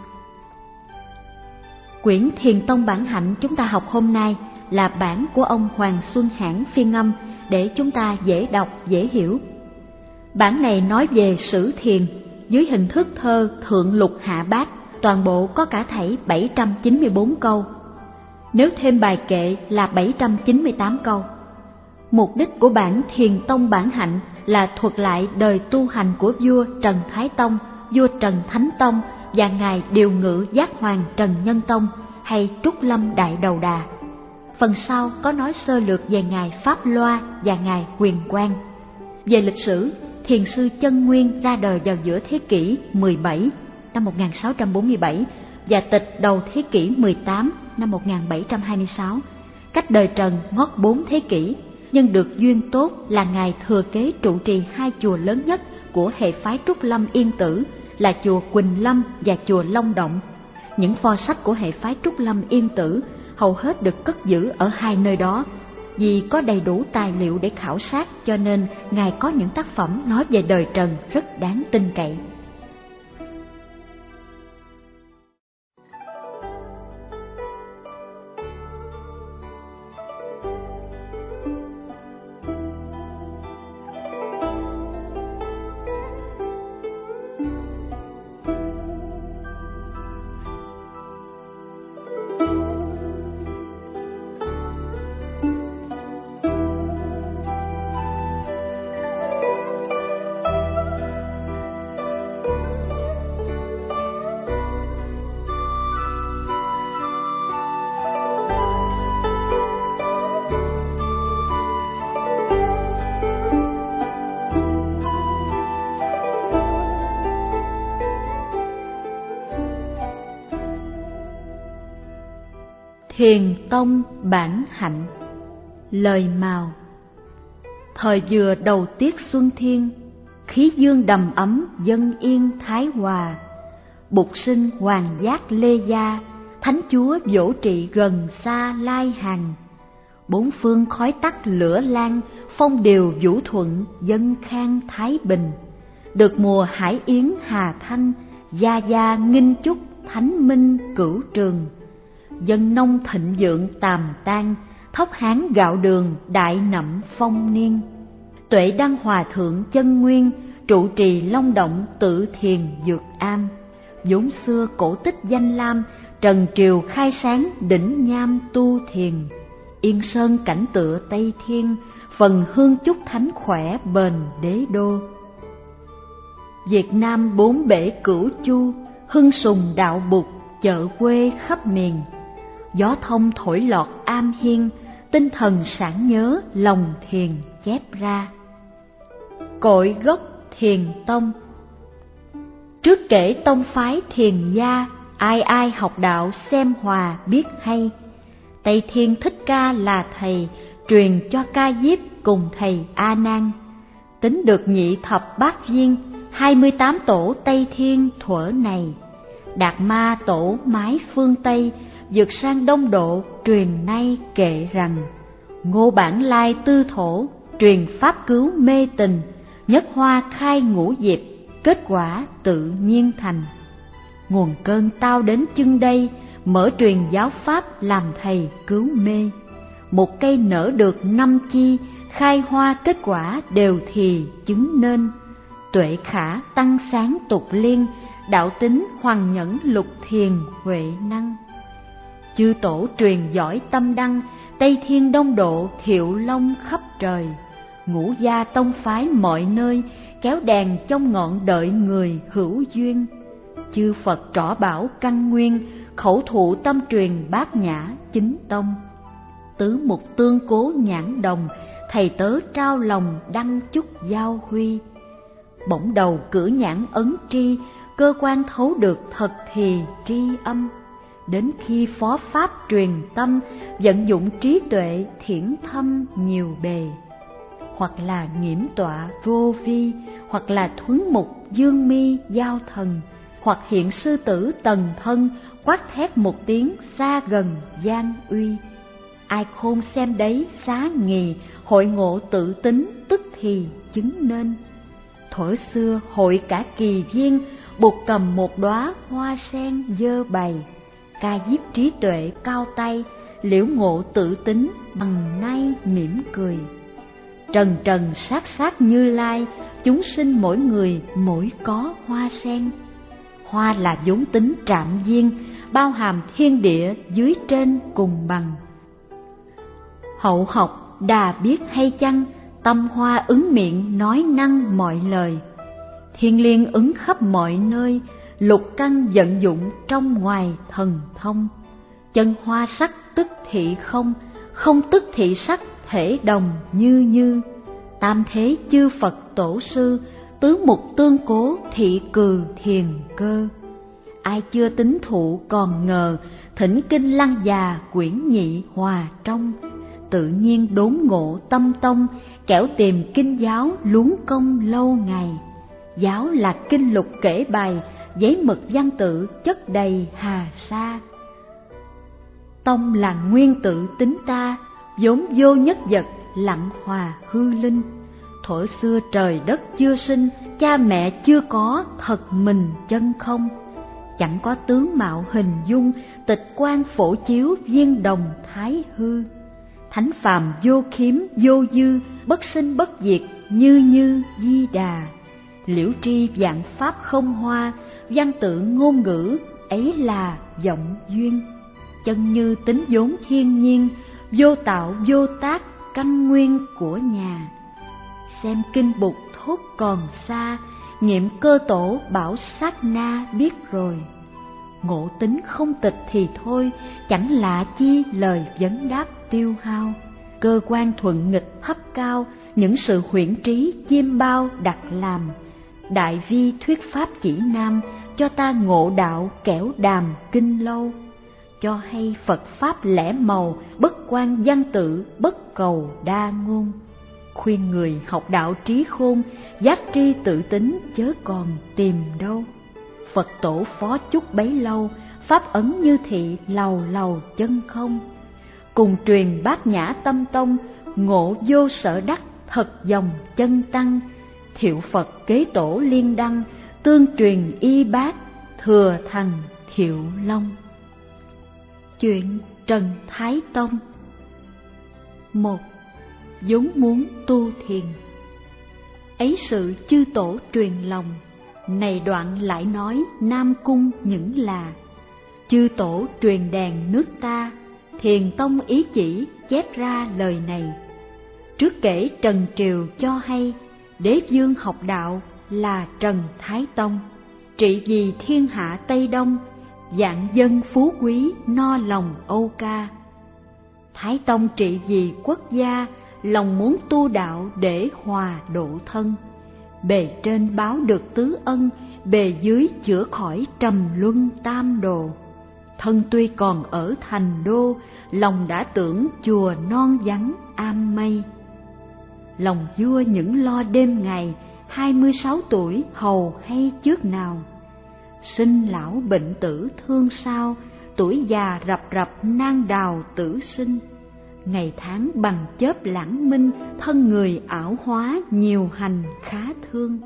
Quyển Thiền Tông Bản Hạnh chúng ta học hôm nay là bản của ông Hoàng Xuân Hãn phiên âm để chúng ta dễ đọc, dễ hiểu. Bản này nói về sử thiền dưới hình thức thơ thượng lục hạ bát, toàn bộ có cả thảy bảy trăm chín mươi bốn câu. Nếu thêm bài kệ là bảy trăm chín mươi tám câu. Mục đích của bản Thiền Tông Bản Hạnh là thuật lại đời tu hành của vua Trần Thái Tông, vua Trần Thánh Tông và ngài Điều Ngự Giác Hoàng Trần Nhân Tông hay Trúc Lâm Đại Đầu Đà. Phần sau có nói sơ lược về ngài Pháp Loa và ngài Huyền Quang. Về lịch sử, Thiền sư Chân Nguyên ra đời vào giữa thế kỷ mười bảy năm một nghìn sáu trăm bốn mươi bảy và tịch đầu thế kỷ mười tám năm một nghìn bảy trăm hai mươi sáu, cách đời Trần ngót bốn thế kỷ, nhưng được duyên tốt là ngài thừa kế trụ trì hai chùa lớn nhất của hệ phái Trúc Lâm Yên Tử là chùa Quỳnh Lâm và chùa Long Động. Những pho sách của hệ phái Trúc Lâm Yên Tử hầu hết được cất giữ ở hai nơi đó. Vì có đầy đủ tài liệu để khảo sát cho nên ngài có những tác phẩm nói về đời Trần rất đáng tin cậy. Thiền Tông Bản Hạnh. Lời mào. Thời vừa đầu tiết xuân thiên, khí dương đầm ấm dân yên thái hòa. Bục sinh hoàng giác lê gia, thánh chúa dỗ trị gần xa lai hàng. Bốn phương khói tắt lửa lan, phong điều vũ thuận dân khang thái bình. Được mùa hải yến hà thanh, gia gia nghinh chúc thánh minh cửu trường. Dân nông thịnh vượng tàm tan, thóc hán gạo đường đại nậm phong niên. Tuệ đăng hòa thượng Chân Nguyên, trụ trì Long Động tự thiền dược am. Vốn xưa cổ tích danh lam, trần triều khai sáng đỉnh Nham tu thiền, Yên Sơn cảnh tựa Tây Thiên, phần hương chúc thánh khỏe bền đế đô. Việt Nam bốn bể cửu chu, hưng sùng đạo Bụt chợ quê khắp miền. Gió thông thổi lọt am hiên, tinh thần sảng nhớ lòng thiền chép ra. Cội gốc thiền tông. Trước kể tông phái thiền gia, ai ai học đạo xem hòa biết hay. Tây Thiên Thích Ca là thầy, truyền cho Ca Diếp cùng thầy A Nan. Tính được nhị thập bát viên, hai mươi tám tổ Tây Thiên thuở này. Đạt Ma tổ mái phương Tây, vượt sang Đông Độ truyền nay kệ rằng. Ngô Bản Lai tư thổ, truyền pháp cứu mê tình, nhất hoa khai ngũ diệp, kết quả tự nhiên thành. Nguồn cơn tao đến chưng đây, mở truyền giáo pháp làm thầy cứu mê. Một cây nở được năm chi, khai hoa kết quả đều thì chứng nên. Tuệ khả tăng sáng tục liên, đạo tính hoàng nhẫn lục thiền huệ năng. Chư tổ truyền giỏi tâm đăng, Tây Thiên Đông Độ thiệu long khắp trời. Ngũ gia tông phái mọi nơi, kéo đèn trong ngọn đợi người hữu duyên. Chư Phật trỏ bảo căn nguyên, khẩu thụ tâm truyền bát nhã chính tông. Tứ mục tương cố nhãn đồng, thầy tớ trao lòng đăng chúc giao huy. Bỗng đầu cử nhãn ấn tri, cơ quan thấu được thật thì tri âm. Đến khi phó pháp truyền tâm, vận dụng trí tuệ thiển thâm nhiều bề. Hoặc là nghiễm tọa vô vi, hoặc là thuấn mục dương mi giao thần, hoặc hiện sư tử tần thân, quát thét một tiếng xa gần gian uy. Ai khôn xem đấy xá nghì, hội ngộ tự tính tức thì chứng nên. Thuở xưa hội cả kỳ viên, Bụt cầm một đóa hoa sen dơ bày. Ca Diếp trí tuệ cao tay, liễu ngộ tự tính bằng nay mỉm cười. Trần trần sát sát Như Lai, chúng sinh mỗi người mỗi có hoa sen. Hoa là vốn tính trạm duyên, bao hàm thiên địa dưới trên cùng bằng. Hậu học đà biết hay chăng, tâm hoa ứng miệng nói năng mọi lời. Thiên liên ứng khắp mọi nơi, lục căn vận dụng trong ngoài thần thông. Chân hoa sắc tức thị không, không tức thị sắc thể đồng như như. Tam thế chư Phật tổ sư, tứ mục tương cố thị cừ thiền cơ. Ai chưa tính thụ còn ngờ, thỉnh kinh lăng già quyển nhị hòa trong. Tự nhiên đốn ngộ tâm tông, kẻo tìm kinh giáo luống công lâu ngày. Giáo là kinh lục kể bài, giấy mực văn tự chất đầy hà sa. Tông là nguyên tự tính ta, vốn vô nhất vật lặng hòa hư linh. Thuở xưa trời đất chưa sinh, cha mẹ chưa có, thật mình chân không. Chẳng có tướng mạo hình dung, tịch quan phổ chiếu viên đồng thái hư. Thánh phàm vô khiếm vô dư, bất sinh bất diệt như như di đà. Liễu tri vạn pháp không hoa, văn tự ngôn ngữ ấy là vọng duyên. Chân như tính vốn thiên nhiên, vô tạo vô tác căn nguyên của nhà. Xem kinh Bụt thốt còn xa, nghiệm cơ tổ bảo sát na biết rồi. Ngộ tính không tịch thì thôi, chẳng lạ chi lời vấn đáp tiêu hao. Cơ quan thuận nghịch thấp cao, những sự huyễn trí chiêm bao đặt làm. Đại vi thuyết pháp chỉ nam, cho ta ngộ đạo kẻo đàm kinh lâu. Cho hay Phật pháp lẽ màu, bất quan văn tự, bất cầu đa ngôn. Khuyên người học đạo trí khôn, giác tri tự tính chớ còn tìm đâu. Phật tổ phó chúc bấy lâu, pháp ấn như thị lầu lầu chân không. Cùng truyền bát nhã tâm tông, ngộ vô sở đắc thật dòng chân tăng. Thiệu Phật kế tổ liên đăng, tương truyền y bát, thừa thành Thiệu Long. Chuyện Trần Thái Tông. Một, vốn muốn tu thiền. Ấy sự chư tổ truyền lòng, này đoạn lại nói Nam Cung những là. Chư tổ truyền đàn nước ta, Thiền tông ý chỉ chép ra lời này. Trước kể Trần Triều cho hay, đế vương học đạo là Trần Thái Tông, trị vì thiên hạ Tây Đông, vạn dân phú quý no lòng âu ca. Thái Tông trị vì quốc gia, lòng muốn tu đạo để hòa độ thân. Bề trên báo được tứ ân, bề dưới chữa khỏi trầm luân tam đồ. Thân tuy còn ở thành đô, lòng đã tưởng chùa non vắng am mây. Lòng vua những lo đêm ngày, hai mươi sáu tuổi hầu hay trước nào. Sinh lão bệnh tử thương sao, tuổi già rập rập nan đào tử sinh. Ngày tháng bằng chớp lãng minh, thân người ảo hóa nhiều hành khá thương.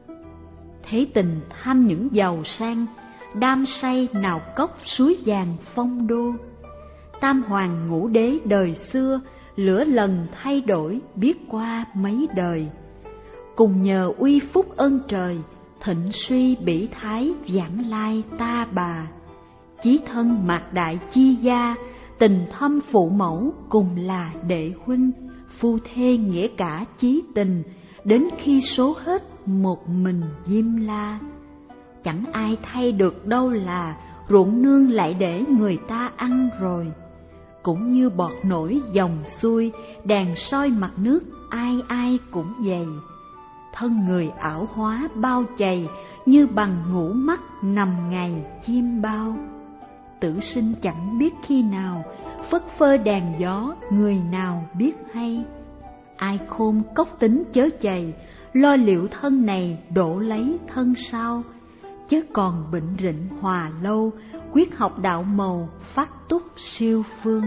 Thế tình tham những giàu sang, đam say nào cốc suối vàng phong đô. Tam hoàng ngũ đế đời xưa, lửa lần thay đổi biết qua mấy đời. Cùng nhờ uy phúc ơn trời, thịnh suy bỉ thái vãng lai ta bà. Chí thân mạc đại chi gia, tình thâm phụ mẫu cùng là đệ huynh. Phu thê nghĩa cả chí tình, đến khi số hết một mình Diêm La. Chẳng ai thay được đâu là, ruộng nương lại để người ta ăn rồi. Cũng như bọt nổi dòng xuôi, đàn soi mặt nước ai ai cũng dày. Thân người ảo hóa bao chày, như bằng ngủ mắt nằm ngày chim bao. Tử sinh chẳng biết khi nào, phất phơ đàn gió người nào biết hay. Ai khôn cốc tính chớ chày, lo liệu thân này đổ lấy thân sau. Chớ còn bệnh rịnh hòa lâu, quyết học đạo màu phát túc siêu phương.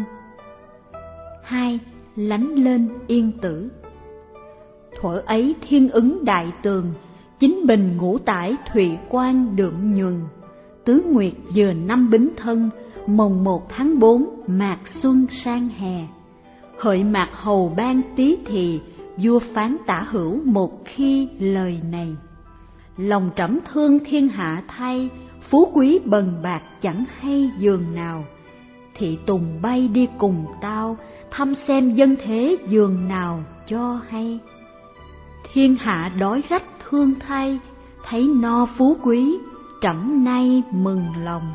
Hai, lánh lên yên tử. Thuở ấy thiên ứng đại tường, chính bình ngũ tải thụy quan đượm nhuần. Tứ nguyệt vừa năm bính thân, mồng một tháng bốn mạc xuân sang hè. Hợi mạc hầu ban tí thì, vua phán tả hữu một khi lời này. Lòng trẫm thương thiên hạ thay, phú quý bần bạc chẳng hay giường nào. Thị tùng bay đi cùng tao, thăm xem dân thế giường nào cho hay. Thiên hạ đói rách thương thay, thấy no phú quý, trẫm nay mừng lòng.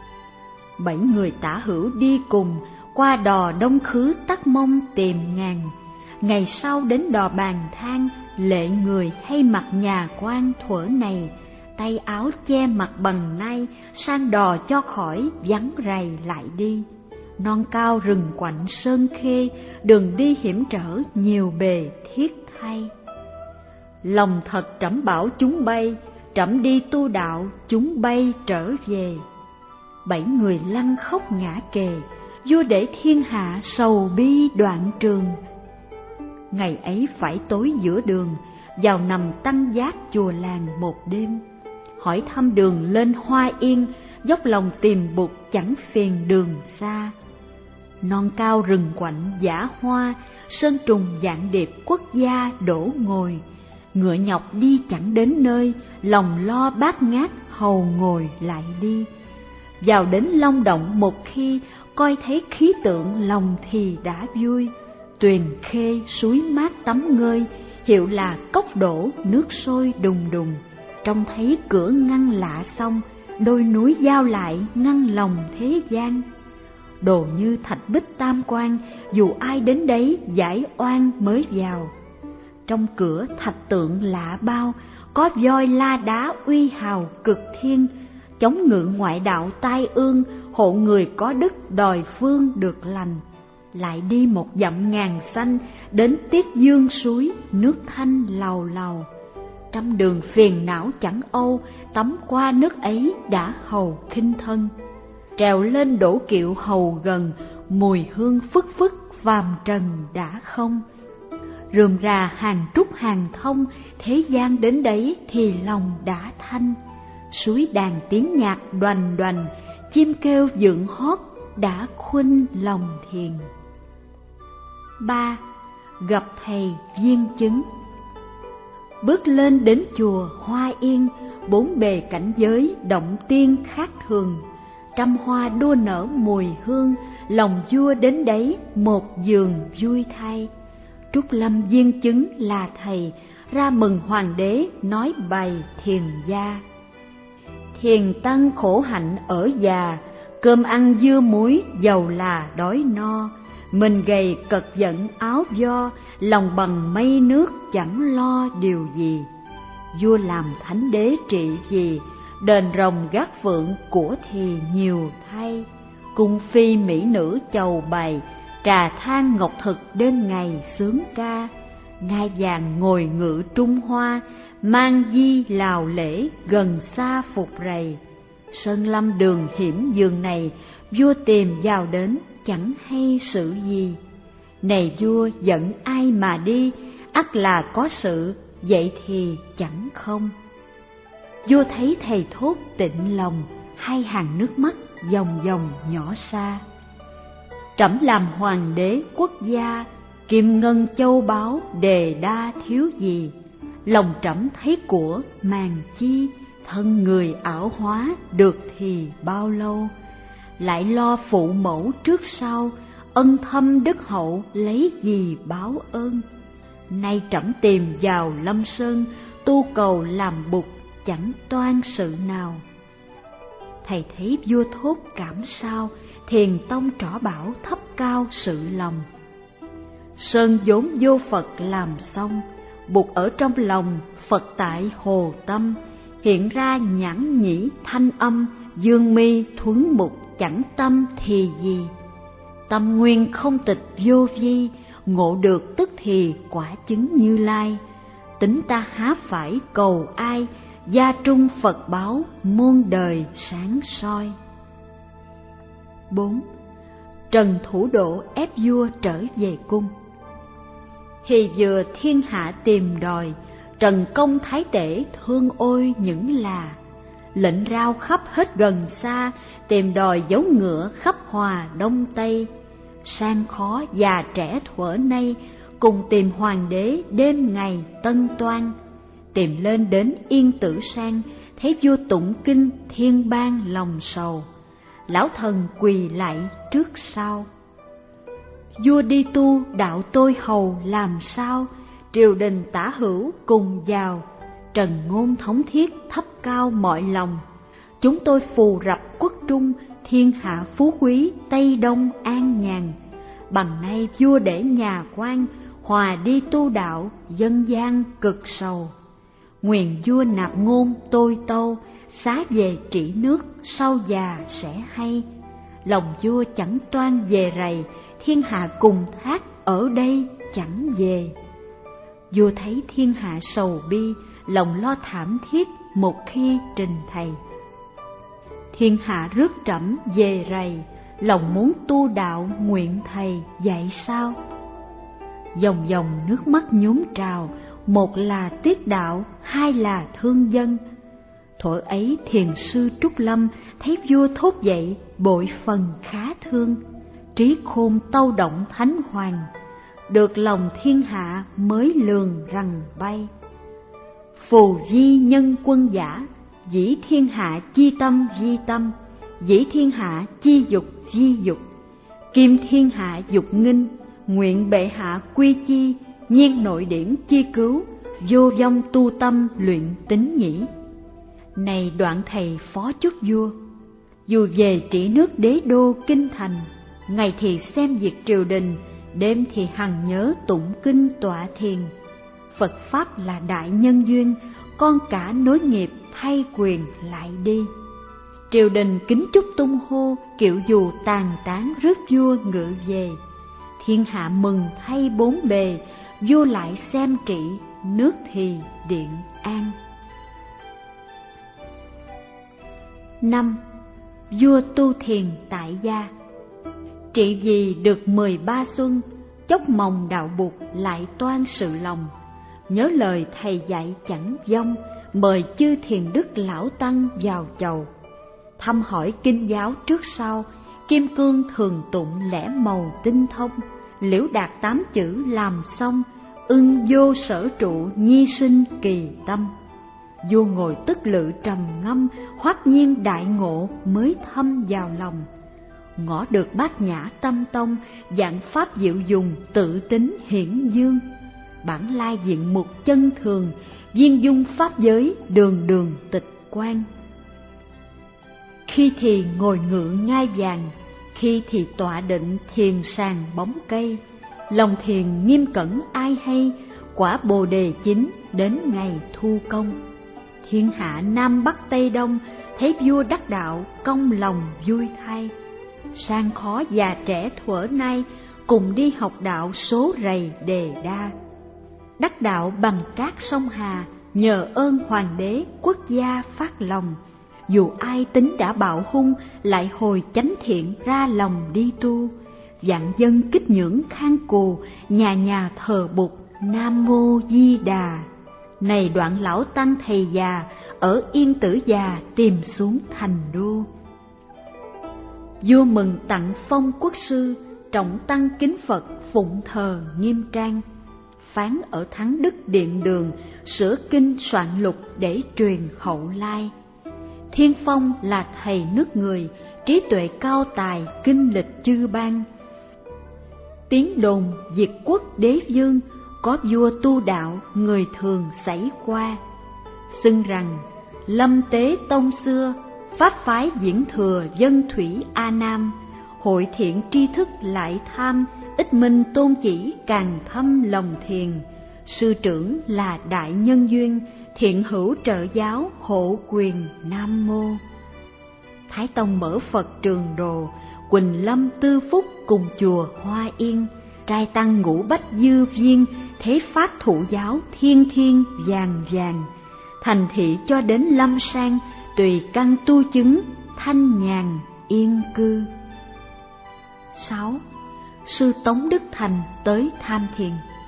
Bảy người tả hữu đi cùng, qua đò đông khứ tắc mông tìm ngàn. Ngày sau đến đò bàn thang, lệ người hay mặc nhà quan thuở này, tay áo che mặt bằng nay, sang đò cho khỏi vắng rầy lại đi. Non cao rừng quạnh sơn khê, đường đi hiểm trở nhiều bề thiết thay. Lòng thật trẫm bảo chúng bay, trẫm đi tu đạo chúng bay trở về. Bảy người lăn khóc ngã kề, vua để thiên hạ sầu bi đoạn trường. Ngày ấy phải tối giữa đường, vào nằm tăng giác chùa làng một đêm. Hỏi thăm đường lên Hoa Yên, dốc lòng tìm bụt chẳng phiền đường xa. Non cao rừng quạnh dã hoa, sơn trùng vạn điệp quốc gia đổ ngồi. Ngựa nhọc đi chẳng đến nơi, lòng lo bát ngát hầu ngồi lại đi. Vào đến Long Động một khi, coi thấy khí tượng lòng thì đã vui. Tuyền khê suối mát tắm ngơi, hiệu là cốc đổ nước sôi đùng đùng. Trông thấy cửa ngăn lạ xong, đôi núi giao lại ngăn lòng thế gian. Đồ như thạch bích tam quan, dù ai đến đấy giải oan mới vào. Trong cửa thạch tượng lạ bao, có voi la đá uy hào cực thiên. Chống ngự ngoại đạo tai ương, hộ người có đức đòi phương được lành. Lại đi một dặm ngàn xanh, đến Tiết Dương suối, nước thanh lầu lầu. Trăm đường phiền não chẳng âu, tắm qua nước ấy đã hầu khinh thân. Trèo lên đổ kiệu hầu gần, mùi hương phức phức phàm trần đã không. Rườm rà hàng trúc hàng thông, thế gian đến đấy thì lòng đã thanh. Suối đàn tiếng nhạc đoành đoành, chim kêu dựng hót đã khuynh lòng thiền. Ba. Gặp thầy viên chứng. Bước lên đến chùa Hoa Yên, bốn bề cảnh giới động tiên khác thường. trăm hoa đua nở mùi hương, lòng vua đến đấy một giường vui thay. Trúc Lâm viên chứng là thầy, ra mừng hoàng đế nói bày thiền gia. Thiền tăng khổ hạnh ở già, cơm ăn dưa muối dầu là đói no. Mình gầy cật giận áo do, lòng bằng mây nước chẳng lo điều gì. Vua làm thánh đế trị gì, đền rồng gác phượng của thì nhiều thay. Cung phi mỹ nữ chầu bày, trà than ngọc thực đến ngày sướng ca. Ngai vàng ngồi ngự Trung Hoa, mang di lào lễ gần xa phục rầy. Sơn lâm đường hiểm giường này, vua tìm vào đến chẳng hay sự gì. Này vua dẫn ai mà đi, ắt là có sự, vậy thì chẳng không. Vua thấy thầy thốt tịnh lòng, hai hàng nước mắt dòng dòng nhỏ xa. Trẫm làm hoàng đế quốc gia, kim ngân châu báu đề đa thiếu gì. Lòng trẫm thấy của màng chi, thân người ảo hóa được thì bao lâu. Lại lo phụ mẫu trước sau, ân thâm đức hậu lấy gì báo ơn. Nay trẫm tìm vào lâm sơn, tu cầu làm bục chẳng toan sự nào. Thầy thấy vua thốt cảm sao, thiền tông trỏ bảo thấp cao sự lòng. Sơn vốn vô Phật làm xong, bục ở trong lòng Phật tại hồ tâm. Hiện ra nhãn nhĩ thanh âm, dương mi thuấn mục chẳng tâm thì gì. Tâm nguyên không tịch vô vi, ngộ được tức thì quả chứng Như Lai. Tính ta há phải cầu ai, gia trung Phật báo muôn đời sáng soi. bốn. Trần Thủ Độ ép vua trở về cung. Thì vừa thiên hạ tìm đòi, Trần Công Thái Tể thương ôi những là. Lệnh rao khắp hết gần xa, tìm đòi dấu ngựa khắp Hòa Đông Tây. Sang khó già trẻ thuở nay, cùng tìm hoàng đế đêm ngày tân toan. Tìm lên đến Yên Tử Sang, thấy vua tụng kinh thiên bang lòng sầu. Lão thần quỳ lại trước sau. Vua đi tu đạo tôi hầu làm sao, triều đình tả hữu cùng vào. Trần ngôn thống thiết thấp cao mọi lòng, chúng tôi phù rập quốc trung, thiên hạ phú quý Tây Đông an nhàn. Bằng nay vua để nhà quan, hòa đi tu đạo, dân gian cực sầu. Nguyện vua nạp ngôn tôi tâu, xá về trị nước, sau già sẽ hay. Lòng vua chẳng toan về rầy, thiên hạ cùng thác ở đây chẳng về. Vua thấy thiên hạ sầu bi, lòng lo thảm thiết một khi trình thầy. Thiên hạ rước trẫm về rầy, lòng muốn tu đạo nguyện thầy dạy sao. Dòng dòng nước mắt nhuốm trào, một là tiết đạo, hai là thương dân. Thuở ấy thiền sư Trúc Lâm thấy vua thốt dậy, bội phần khá thương. Trí khôn tâu động thánh hoàng, được lòng thiên hạ mới lường rằng bay. Phù di nhân quân giả, dĩ thiên hạ chi tâm di tâm, dĩ thiên hạ chi dục di dục. Kim thiên hạ dục nghinh, nguyện bệ hạ quy chi, nhiên nội điển chi cứu, vô vong tu tâm luyện tính nhĩ. Này đoạn thầy phó chúc vua, dù về trị nước đế đô kinh thành, ngày thì xem việc triều đình, đêm thì hằng nhớ tụng kinh tọa thiền. Phật Pháp là đại nhân duyên, con cả nối nghiệp thay quyền lại đi. Triều đình kính chúc tung hô, kiệu dù tàn tán rước vua ngự về. Thiên hạ mừng thay bốn bề, vua lại xem trị, nước thì điện an. năm. Vua tu thiền tại gia. Trị vì được mười ba xuân, chốc mồng đạo buộc lại toan sự lòng. Nhớ lời thầy dạy chẳng vong, mời chư thiền đức lão tăng vào chầu. Thăm hỏi kinh giáo trước sau, kim cương thường tụng lẽ màu tinh thông. Liễu đạt tám chữ làm xong, ưng vô sở trụ nhi sinh kỳ tâm. Vua ngồi tức lự trầm ngâm, hoát nhiên đại ngộ mới thâm vào lòng. Ngõ được Bát Nhã Tâm Tông, dạng pháp diệu dùng, tự tính hiển dương. Bản lai diện mục chân thường, viên dung pháp giới, đường đường tịch quan. Khi thì ngồi ngự ngai vàng, khi thì tọa định thiền sàng bóng cây. Lòng thiền nghiêm cẩn ai hay, quả bồ đề chín đến ngày thu công. Thiên hạ Nam Bắc Tây Đông, thấy vua đắc đạo công lòng vui thay. Sang khó già trẻ thuở nay, cùng đi học đạo số rầy đề đa. Đắc đạo bằng cát sông Hà, nhờ ơn hoàng đế quốc gia phát lòng. Dù ai tính đã bạo hung, lại hồi chánh thiện ra lòng đi tu. Vạn dân kích nhưỡng khang cù, nhà nhà thờ Bụt Nam Mô Di Đà. Này đoạn lão tăng thầy già, ở Yên Tử già tìm xuống thành đô. Vua mừng tặng phong quốc sư, trọng tăng kính Phật phụng thờ nghiêm trang. Phán ở Thắng Đức Điện Đường, sửa kinh soạn lục để truyền hậu lai. Thiên Phong là thầy nước người, trí tuệ cao tài, kinh lịch chư bang. Tiếng đồn diệt quốc đế vương, có vua tu đạo người thường xảy qua. Xưng rằng Lâm Tế Tông xưa, pháp phái diễn thừa dân thủy A Nam. Hội thiện tri thức lại tham, ích minh tôn chỉ càng thâm lòng thiền. Sư trưởng là đại nhân duyên, thiện hữu trợ giáo hộ quyền Nam Mô. Thái Tông mở Phật Trường Đồ, Quỳnh Lâm Tư Phúc cùng chùa Hoa Yên. Trai tăng ngũ bách dư viên, thế pháp thụ giáo thiên thiên vàng vàng. Thành thị cho đến lâm sang, tùy căn tu chứng, thanh nhàn yên cư. sáu. Sư Tống Đức Thành tới tham thiền.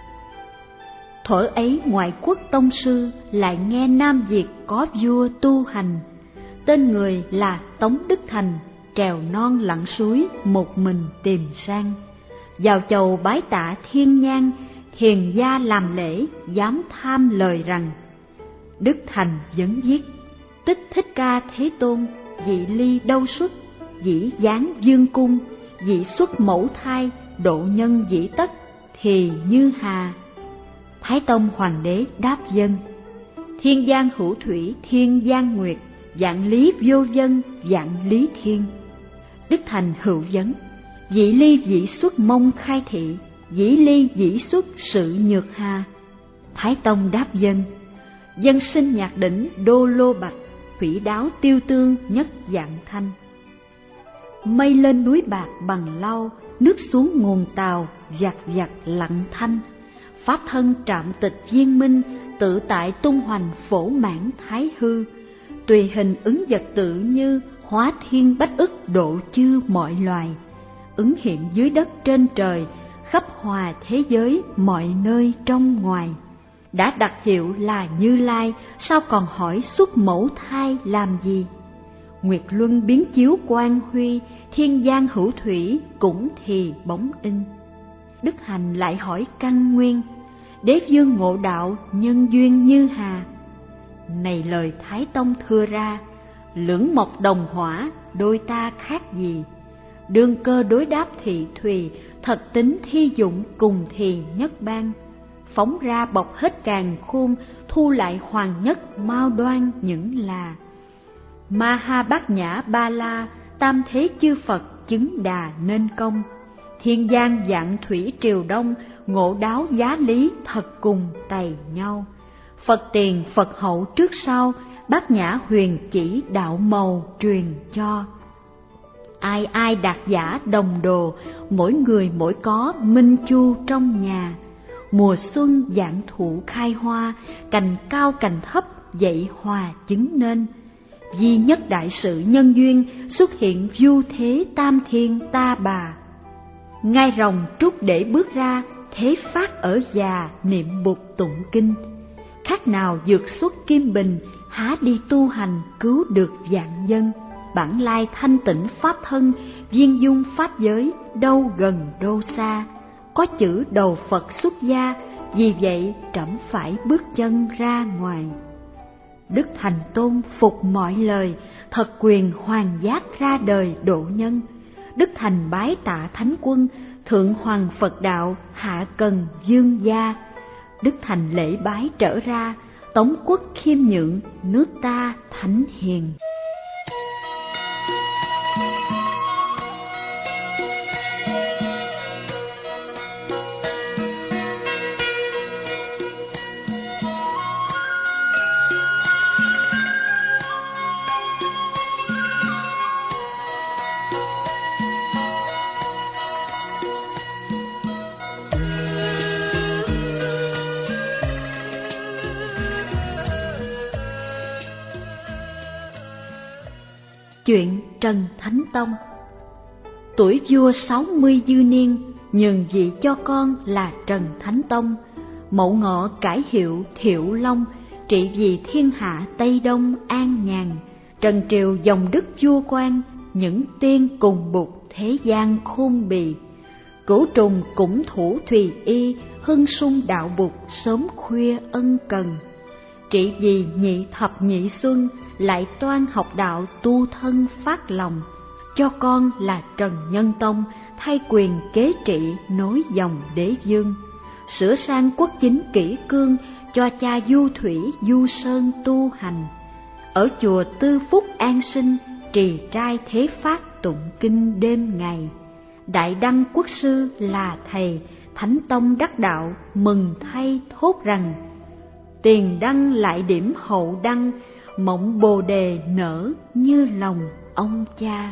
Thuở ấy ngoại quốc tông sư lại nghe Nam Việt có vua tu hành. Tên người là Tống Đức Thành, trèo non lặn suối một mình tìm sang. Vào chầu bái tạ thiên nhang, thiền gia làm lễ dám tham lời rằng: Đức Thành vấn viết, Tích Thích Ca Thế Tôn, vị ly đâu xuất, dĩ giáng dương cung, dĩ xuất mẫu thai, độ nhân dĩ tất, thì như hà. Thái Tông hoàng đế đáp dân: Thiên giang hữu thủy, thiên giang nguyệt, vạn lý vô dân, vạn lý thiên. Đức Thành hữu vấn: Dĩ ly dĩ xuất mông khai thị, dĩ ly dĩ xuất sự nhược hà. Thái Tông đáp dân: Dân sinh nhạc đỉnh đô lô bạch, thủy đáo tiêu tương nhất dạng thanh. Mây lên núi bạc bằng lau, nước xuống nguồn tàu vặt vặt lặng thanh. Pháp thân trạm tịch viên minh, tự tại tung hoành phổ mãn thái hư. Tùy hình ứng vật tự như, hóa thiên bách ức độ chư mọi loài. Ứng hiện dưới đất trên trời, khắp hòa thế giới mọi nơi trong ngoài. Đã đặt hiệu là Như Lai, sao còn hỏi xuất mẫu thai làm gì? Nguyệt luân biến chiếu quang huy, thiên giang hữu thủy cũng thì bóng in. Đức Hành lại hỏi căn nguyên, đế vương ngộ đạo nhân duyên như hà. Này lời Thái Tông thưa ra, lưỡng mộc đồng hỏa, đôi ta khác gì? Đương cơ đối đáp thị thùy, thật tính thi dụng cùng thì nhất ban. Phóng ra bọc hết càn khôn, thu lại hoàng nhất mau đoan những là. Ma ha bát nhã ba la, tam thế chư Phật chứng đà nên công. Thiên giang vạn thủy triều đông, ngộ đáo giá lý thật cùng tày nhau. Phật tiền Phật hậu trước sau, bát nhã huyền chỉ đạo màu truyền cho. Ai ai đạt giả đồng đồ, mỗi người mỗi có minh chu trong nhà. Mùa xuân vạn thụ khai hoa, cành cao cành thấp dậy hòa chứng nên. Duy nhất đại sự nhân duyên, xuất hiện du thế tam thiên ta bà. Ngai rồng trúc để bước ra, thế phát ở già niệm Bụt tụng kinh. Khác nào dược xuất kim bình, há đi tu hành cứu được vạn dân. Bản lai thanh tịnh pháp thân, viên dung pháp giới, đâu gần đâu xa. Có chữ đầu Phật xuất gia, vì vậy trẫm phải bước chân ra ngoài. Đức Thành Tôn phục mọi lời, thật quyền hoàng giác ra đời độ nhân. Đức Thành bái tạ Thánh Quân, thượng hoàng Phật đạo, hạ cần dương gia. Đức Thành lễ bái trở ra, tống quốc khiêm nhượng, nước ta thánh hiền. Chuyện Trần Thánh Tông. Tuổi vua sáu mươi dư niên, nhường vị cho con là Trần Thánh Tông. Mậu Ngọ cải hiệu Thiệu Long, trị vì thiên hạ Tây Đông an nhàn. Trần triều dòng đức vua quan, những tiên cùng bục thế gian khôn bì. Cửu trùng cũng thủ Thùy Y, hưng sung đạo bục sớm khuya ân cần. Trị vì nhị thập nhị xuân, lại toan học đạo tu thân phát lòng. Cho con là Trần Nhân Tông, thay quyền kế trị nối dòng đế vương. Sửa sang quốc chính kỷ cương, cho cha Du Thủy Du Sơn tu hành. Ở chùa Tư Phúc an sinh, trì trai thế phát tụng kinh đêm ngày. Đại đăng quốc sư là thầy, Thánh Tông đắc đạo mừng thay thốt rằng. Tiền đăng lại điểm hậu đăng, mộng bồ đề nở như lòng ông cha.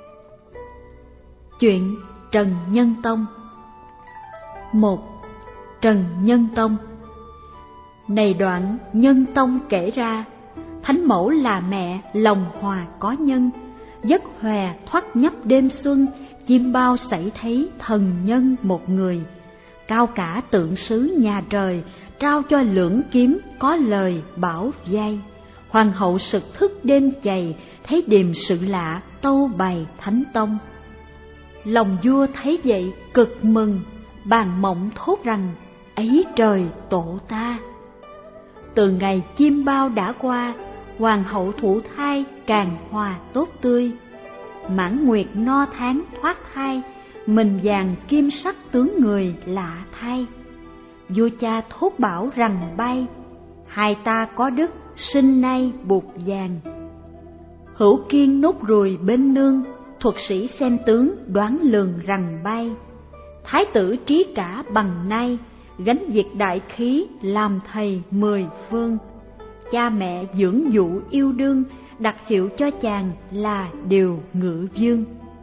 Chuyện Trần Nhân Tông. Một. Trần Nhân Tông. Này đoạn Nhân Tông kể ra, Thánh mẫu là mẹ lòng hòa có nhân, giấc hòe thoát nhấp đêm xuân, chim bao sảy thấy thần nhân một người. Cao cả tượng sứ nhà trời, trao cho lưỡng kiếm có lời bảo dây. Hoàng hậu sực thức đêm chày, thấy điềm sự lạ tâu bày Thánh Tông. Lòng vua thấy vậy cực mừng, bàn mộng thốt rằng ấy trời tổ ta. Từ ngày chim bao đã qua, hoàng hậu thụ thai càng hòa tốt tươi. Mãn nguyệt no tháng thoát thai, mình vàng kim sắc tướng người lạ thay. Vua cha thốt bảo rằng bay, hai ta có đức sinh nay bụt vàng. Hữu Kiên nốt ruồi bên nương, thuật sĩ xem tướng đoán lường rằng bay. Thái tử trí cả bằng nay, gánh việc đại khí làm thầy mười phương. Cha mẹ dưỡng dụ yêu đương, đặt hiệu cho chàng là Điều Ngự Vương.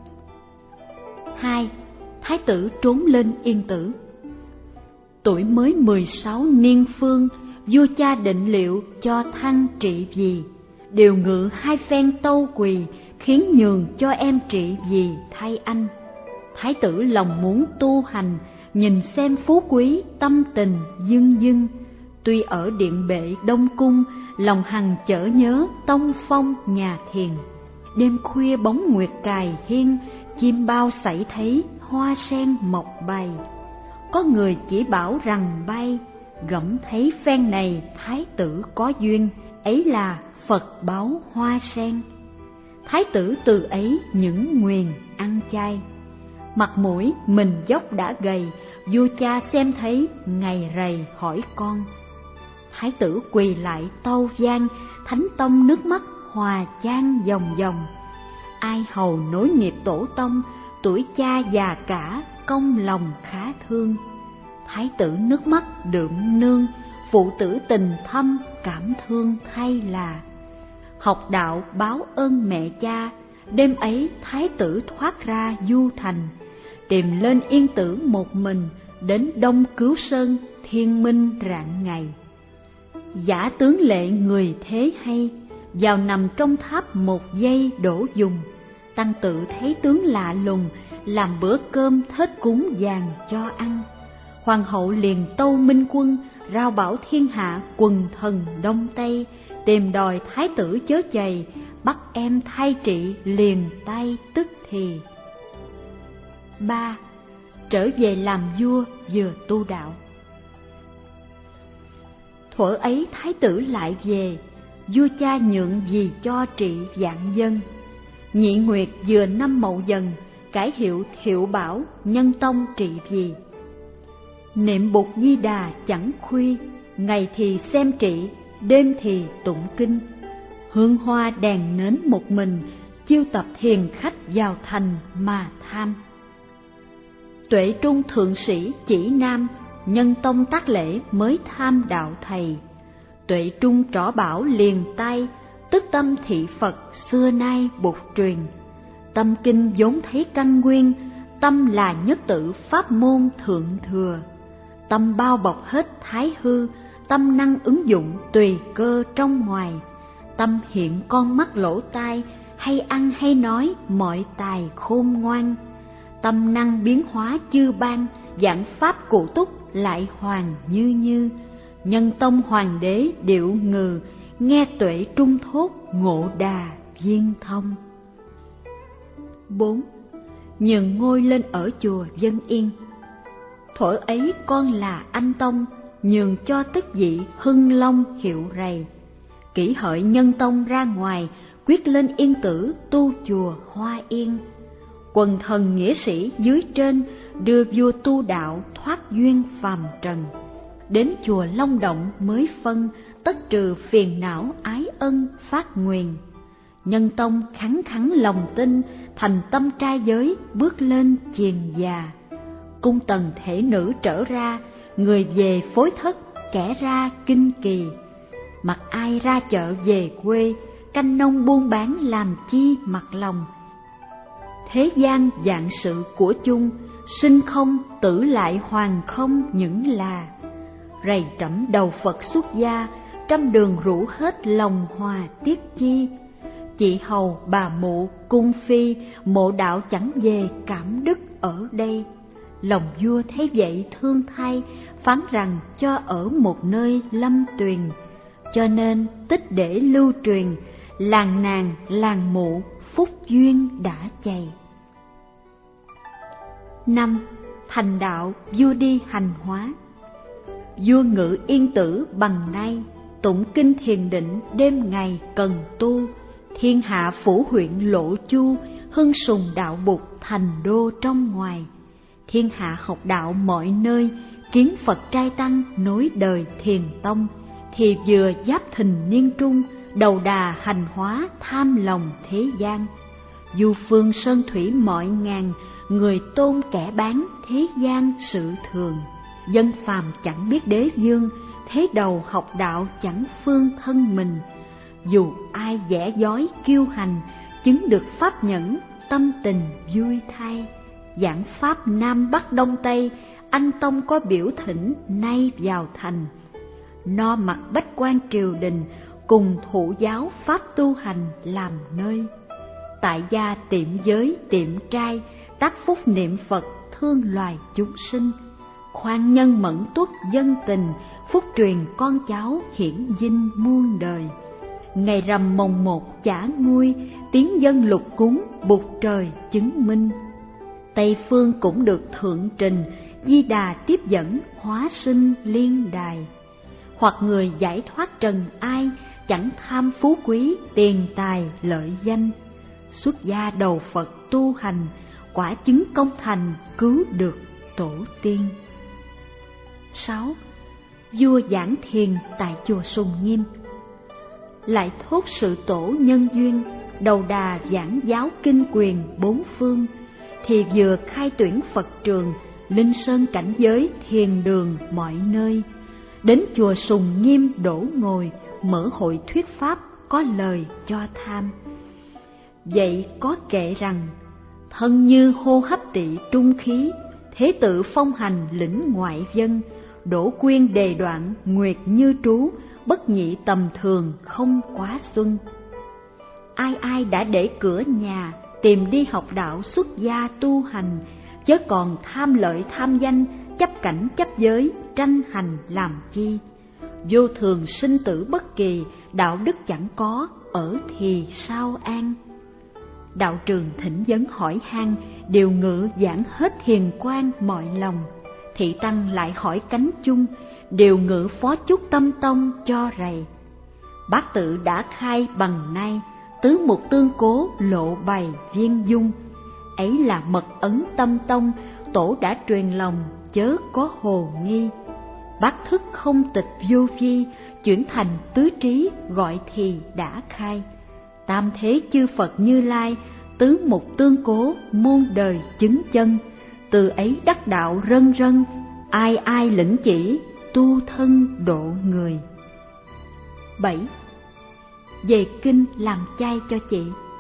Hai. Thái tử trốn lên Yên Tử. Tuổi mới mười sáu niên phương, vua cha định liệu cho thăng trị vì. Điều Ngự hai phen tâu quỳ, khiến nhường cho em trị vì thay anh. Thái tử lòng muốn tu hành, nhìn xem phú quý tâm tình dưng dưng. Tuy ở điện bệ Đông Cung, lòng hằng chở nhớ tông phong nhà thiền. Đêm khuya bóng nguyệt cài hiên, chim bao sảy thấy hoa sen mọc bày. Có người chỉ bảo rằng bay, gẫm thấy phen này thái tử có duyên, ấy là Phật báo hoa sen. Thái tử từ ấy những nguyền ăn chay. Mặt mũi mình dốc đã gầy, vua cha xem thấy ngày rày hỏi con. Thái tử quỳ lại tâu van, Thánh Tông nước mắt hòa chan dòng dòng. Ai hầu nối nghiệp tổ tông, tuổi cha già cả công lòng khá thương. Thái tử nước mắt đượm nương, phụ tử tình thâm cảm thương thay là. Học đạo báo ơn mẹ cha, đêm ấy thái tử thoát ra du thành. Tìm lên Yên Tử một mình, đến Đông Cứu Sơn thiên minh rạng ngày. Giả tướng lệ người thế hay, vào nằm trong tháp một giây đổ dùng. Tăng tự thấy tướng lạ lùng, làm bữa cơm thết cúng vàng cho ăn. Hoàng hậu liền tâu Minh Quân, rao bảo thiên hạ quần thần Đông Tây, tìm đòi thái tử chớ chày, bắt em thay trị liền tay tức thì. Ba. Trở về làm vua vừa tu đạo. Thuở ấy thái tử lại về, vua cha nhượng gì cho trị vạn dân. Nhị Nguyệt vừa năm Mậu Dần, cải hiệu Thiệu Bảo, nhân tông trị vì. Niệm Bụt Di Đà chẳng khuya, ngày thì xem trị, đêm thì tụng kinh. Hương hoa đèn nến một mình, chiêu tập thiền khách vào thành mà tham. Tuệ trung thượng sĩ chỉ nam, nhân tông tác lễ mới tham đạo thầy. Tuệ trung trỏ bảo liền tay, tức tâm thị Phật xưa nay Bụt truyền. Tâm kinh vốn thấy căn nguyên, tâm là nhất tự pháp môn thượng thừa. Tâm bao bọc hết thái hư, tâm năng ứng dụng tùy cơ trong ngoài. Tâm hiện con mắt lỗ tai, hay ăn hay nói mọi tài khôn ngoan. Tâm năng biến hóa chư ban, giảng pháp cụ túc lại hoàng như như. Nhân tông hoàng đế điệu ngừ, nghe tuệ trung thốt ngộ đà viên thông. Bốn. Nhường ngôi lên ở chùa Dân Yên. Thuở ấy con là anh tông, nhường cho tức dị Hưng Long hiệu rầy. Kỷ hợi nhân tông ra ngoài, quyết lên yên tử tu chùa Hoa Yên. Quần thần nghĩa sĩ dưới trên, đưa vua tu đạo thoát duyên phàm trần. Đến chùa Long Động mới phân, tất trừ phiền não ái ân phát nguyền. Nhân tông khắng khắng lòng tin, thành tâm trai giới bước lên chiền già. Cung tần thể nữ trở ra, người về phối thất, kẻ ra kinh kỳ. Mặc ai ra chợ về quê, canh nông buôn bán làm chi mặc lòng. Thế gian vạn sự của chung, sinh không tử lại hoàng không những là. Rầy trẫm đầu Phật xuất gia, trăm đường rủ hết lòng hòa tiết chi. Chị hầu bà mụ cung phi, mộ đạo chẳng về cảm đức ở đây. Lòng vua thấy vậy thương thay, phán rằng cho ở một nơi lâm tuyền. Cho nên tích để lưu truyền, làng nàng làng mụ phúc duyên đã chày. Năm. Thành đạo vua đi hành hóa. Vua ngự yên tử bằng nay, tụng kinh thiền định đêm ngày cần tu. Thiên hạ phủ huyện lộ chu, hưng sùng đạo Bụt thành đô trong ngoài. Thiên hạ học đạo mọi nơi, kiến Phật trai tăng nối đời thiền tông. Thì vừa giáp thìn niên trung, đầu đà hành hóa tham lòng thế gian. Du phương sơn thủy mọi ngàn, người tôn kẻ bán thế gian sự thường. Dân phàm chẳng biết đế dương, thế đầu học đạo chẳng phương thân mình. Dù ai vẽ dối kiêu hành, chứng được pháp nhẫn, tâm tình vui thay. Giảng pháp Nam Bắc Đông Tây, anh tông có biểu thỉnh nay vào thành. No mặt bách quan triều đình, cùng thụ giáo pháp tu hành làm nơi. Tại gia tiệm giới tiệm trai, tác phúc niệm Phật thương loài chúng sinh. Khoan nhân mẫn tuất dân tình, phúc truyền con cháu hiển vinh muôn đời. Ngày rằm mồng một chả nguôi, tiếng dân lục cúng Bụt trời chứng minh. Tây phương cũng được thượng trình, Di Đà tiếp dẫn hóa sinh liên đài. Hoặc người giải thoát trần ai, chẳng tham phú quý tiền tài lợi danh. Xuất gia đầu Phật tu hành, quả chứng công thành cứu được tổ tiên. Sáu. Vua giảng thiền tại chùa Sùng Nghiêm. Lại thốt sự tổ nhân duyên, đầu đà giảng giáo kinh quyền bốn phương. Thì vừa khai tuyển Phật trường, linh sơn cảnh giới thiền đường mọi nơi. Đến chùa Sùng Nghiêm đổ ngồi, mở hội thuyết pháp có lời cho tham. Vậy có kệ rằng, thân như hô hấp tỵ trung khí, thế tự phong hành lĩnh ngoại dân. Đỗ quyên đề đoạn nguyệt như trú, bất nhị tầm thường không quá xuân. Ai ai đã để cửa nhà, tìm đi học đạo xuất gia tu hành, chớ còn tham lợi tham danh, chấp cảnh chấp giới, tranh hành làm chi. Vô thường sinh tử bất kỳ, đạo đức chẳng có, ở thì sao an. Đạo trường thỉnh vấn hỏi han, điều ngự giảng hết hiền quan mọi lòng. Thị tăng lại hỏi cánh chung, điều ngự phó chúc tâm tông cho rầy. Bát tự đã khai bằng nay, tứ mục tương cố lộ bày viên dung. Ấy là mật ấn tâm tông, tổ đã truyền lòng chớ có hồ nghi. Bát thức không tịch vô vi, chuyển thành tứ trí gọi thì đã khai. Tam thế chư Phật Như Lai, tứ mục tương cố muôn đời chứng chân. Từ ấy đắc đạo rân rân, ai ai lĩnh chỉ tu thân độ người. Bảy. Về kinh làm chay cho chị.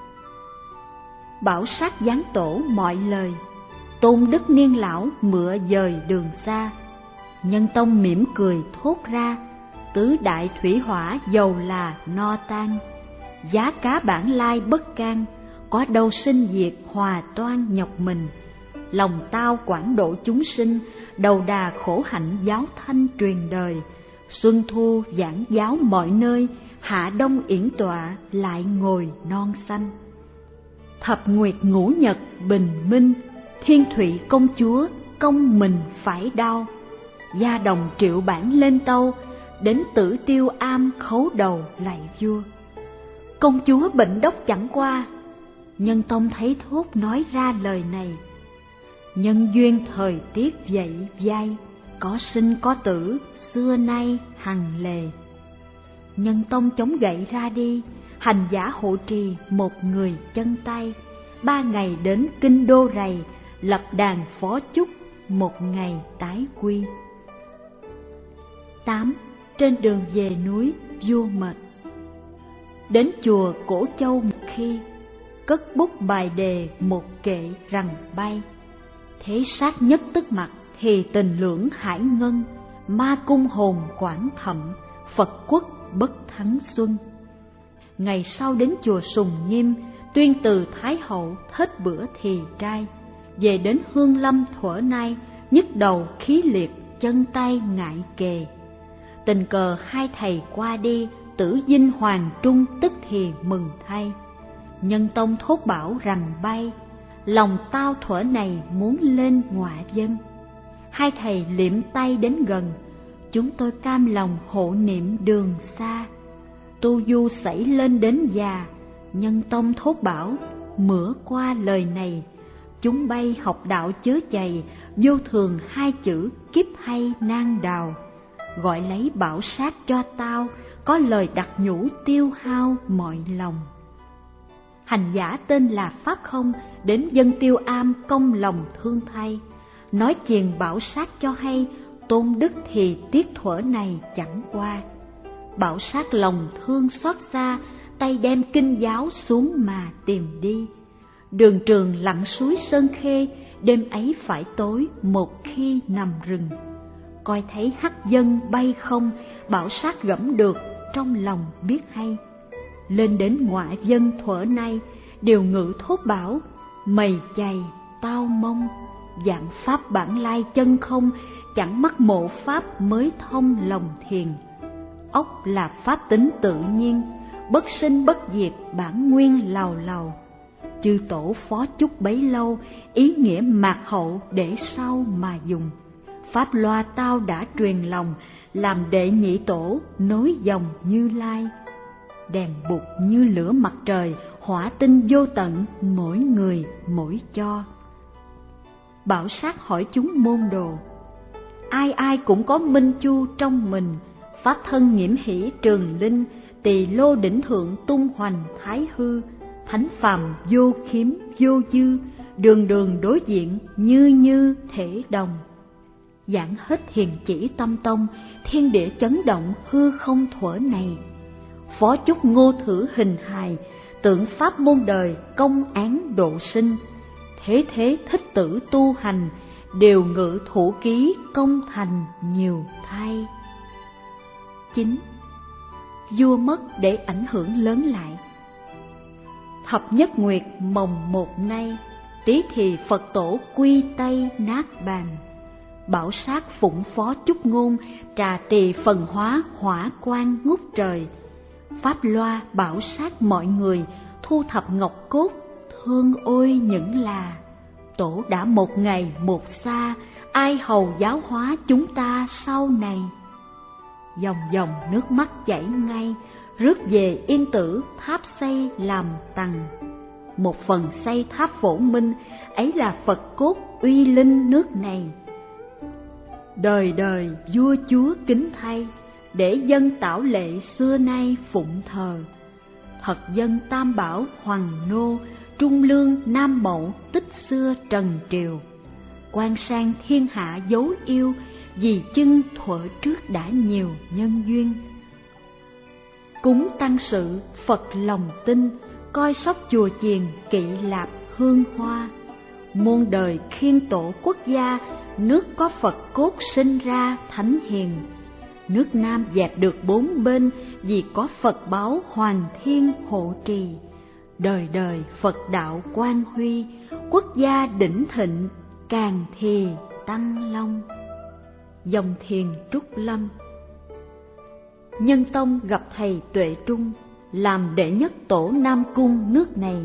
Bảo sát giáng tổ mọi lời, tôn đức niên lão mựa dời đường xa. Nhân tông mỉm cười thốt ra, tứ đại thủy hỏa dầu là no tan. Giá cá bản lai bất can, có đâu sinh diệt hòa toan nhọc mình. Lòng tao quảng độ chúng sinh, đầu đà khổ hạnh giáo thanh truyền đời. Xuân thu giảng giáo mọi nơi, hạ đông yển tọa lại ngồi non xanh. Thập nguyệt ngũ nhật bình minh, thiên thủy công chúa công mình phải đau. Gia đồng triệu bản lên tâu, đến Tử Tiêu am khấu đầu lạy vua. Công chúa bệnh đốc chẳng qua, Nhân tông thấy thốt nói ra lời này. Nhân duyên thời tiết vậy vai, có sinh có tử, xưa nay hằng lề. Nhân tông chống gậy ra đi, hành giả hộ trì một người chân tay. Ba ngày đến kinh đô rầy, lập đàn phó chúc, một ngày tái quy. Tám. Trên đường về núi vua mệt. Đến chùa Cổ Châu một khi, cất bút bài đề một kệ rằng bay. Thế sát nhất tức mặt thì tình lưỡng hải ngân, ma cung hồn quảng thậm, Phật quốc bất thắng xuân. Ngày sau đến chùa Sùng Nghiêm, tuyên từ Thái hậu hết bữa thì trai. Về đến Hương Lâm thuở nay, nhức đầu khí liệt, chân tay ngại kề. Tình cờ hai thầy qua đi, Tử Dinh Hoàng Trung tức thì mừng thay. Nhân tông thốt bảo rằng bay, lòng tao thuở này muốn lên ngọa dân. Hai thầy liệm tay đến gần, chúng tôi cam lòng hộ niệm đường xa. Tu du xảy lên đến già, Nhân tông thốt bảo, mửa qua lời này. Chúng bay học đạo chớ chày, vô thường hai chữ kiếp hay nan đào. Gọi lấy bảo sát cho tao, có lời đặt nhủ tiêu hao mọi lòng. Hành giả tên là Pháp Không, đến dân Tiêu Am công lòng thương thay. Nói chiền bảo sát cho hay, tôn đức thì tiết thuở này chẳng qua. Bảo sát lòng thương xót xa, tay đem kinh giáo xuống mà tìm đi. Đường trường lặn suối Sơn Khê, đêm ấy phải tối một khi nằm rừng. Coi thấy hắc dân bay không, bảo sát gẫm được, trong lòng biết hay. Lên đến ngoại dân thuở nay, điều ngự thốt bảo, mày chày tao mong. Dạng pháp bản lai chân không, chẳng mắc mộ pháp mới thông lòng thiền. Ốc là pháp tính tự nhiên, bất sinh bất diệt bản nguyên lào lào. Chư tổ phó chúc bấy lâu, ý nghĩa mạc hậu để sau mà dùng. Pháp loa tao đã truyền lòng, làm đệ nhị tổ nối dòng Như Lai. Đèn bụt như lửa mặt trời, hỏa tinh vô tận, mỗi người mỗi cho. Bảo sát hỏi chúng môn đồ, ai ai cũng có minh chu trong mình. Pháp thân nhiễm hỷ trường linh, tỳ lô đỉnh thượng tung hoành thái hư. Thánh phàm vô khiếm vô dư, đường đường đối diện như như thể đồng. Giảng hết hiền chỉ tâm tông, thiên địa chấn động hư không thuở này. Phó chúc ngô thử hình hài, tượng pháp môn đời công án độ sinh. Thế thế thích tử tu hành, đều ngự thủ ký công thành nhiều thay. Chín. Vua mất để ảnh hưởng lớn lại. Thập nhất nguyệt mồng một nay, tí thì Phật tổ quy tây nát bàn. Bảo sát phụng phó chúc ngôn, trà tỳ phần hóa hỏa quang ngút trời. Pháp loa bảo sát mọi người, thu thập ngọc cốt, thương ôi những là. Tổ đã một ngày một xa, ai hầu giáo hóa chúng ta sau này. Dòng dòng nước mắt chảy ngay, rước về Yên Tử tháp xây làm tằng. Một phần xây tháp Phổ Minh, ấy là Phật cốt uy linh nước này. Đời đời vua chúa kính thay, để dân tảo lệ xưa nay phụng thờ. Thật dân Tam Bảo Hoàng Nô, Trung Lương Nam Mậu tích xưa Trần Triều. Quan sang thiên hạ dấu yêu, vì chưng thuở trước đã nhiều nhân duyên. Cúng tăng sự Phật lòng tin, coi sóc chùa chiền kỵ lạp hương hoa. Muôn đời khiên tổ quốc gia, nước có Phật cốt sinh ra thánh hiền. Nước Nam dẹp được bốn bên, vì có Phật báo Hoàng Thiên hộ trì. Đời đời Phật đạo quang huy, quốc gia đỉnh thịnh, càng thì tăng long. Dòng thiền Trúc Lâm. Nhân Tông gặp thầy Tuệ Trung, làm đệ nhất tổ Nam Cung nước này.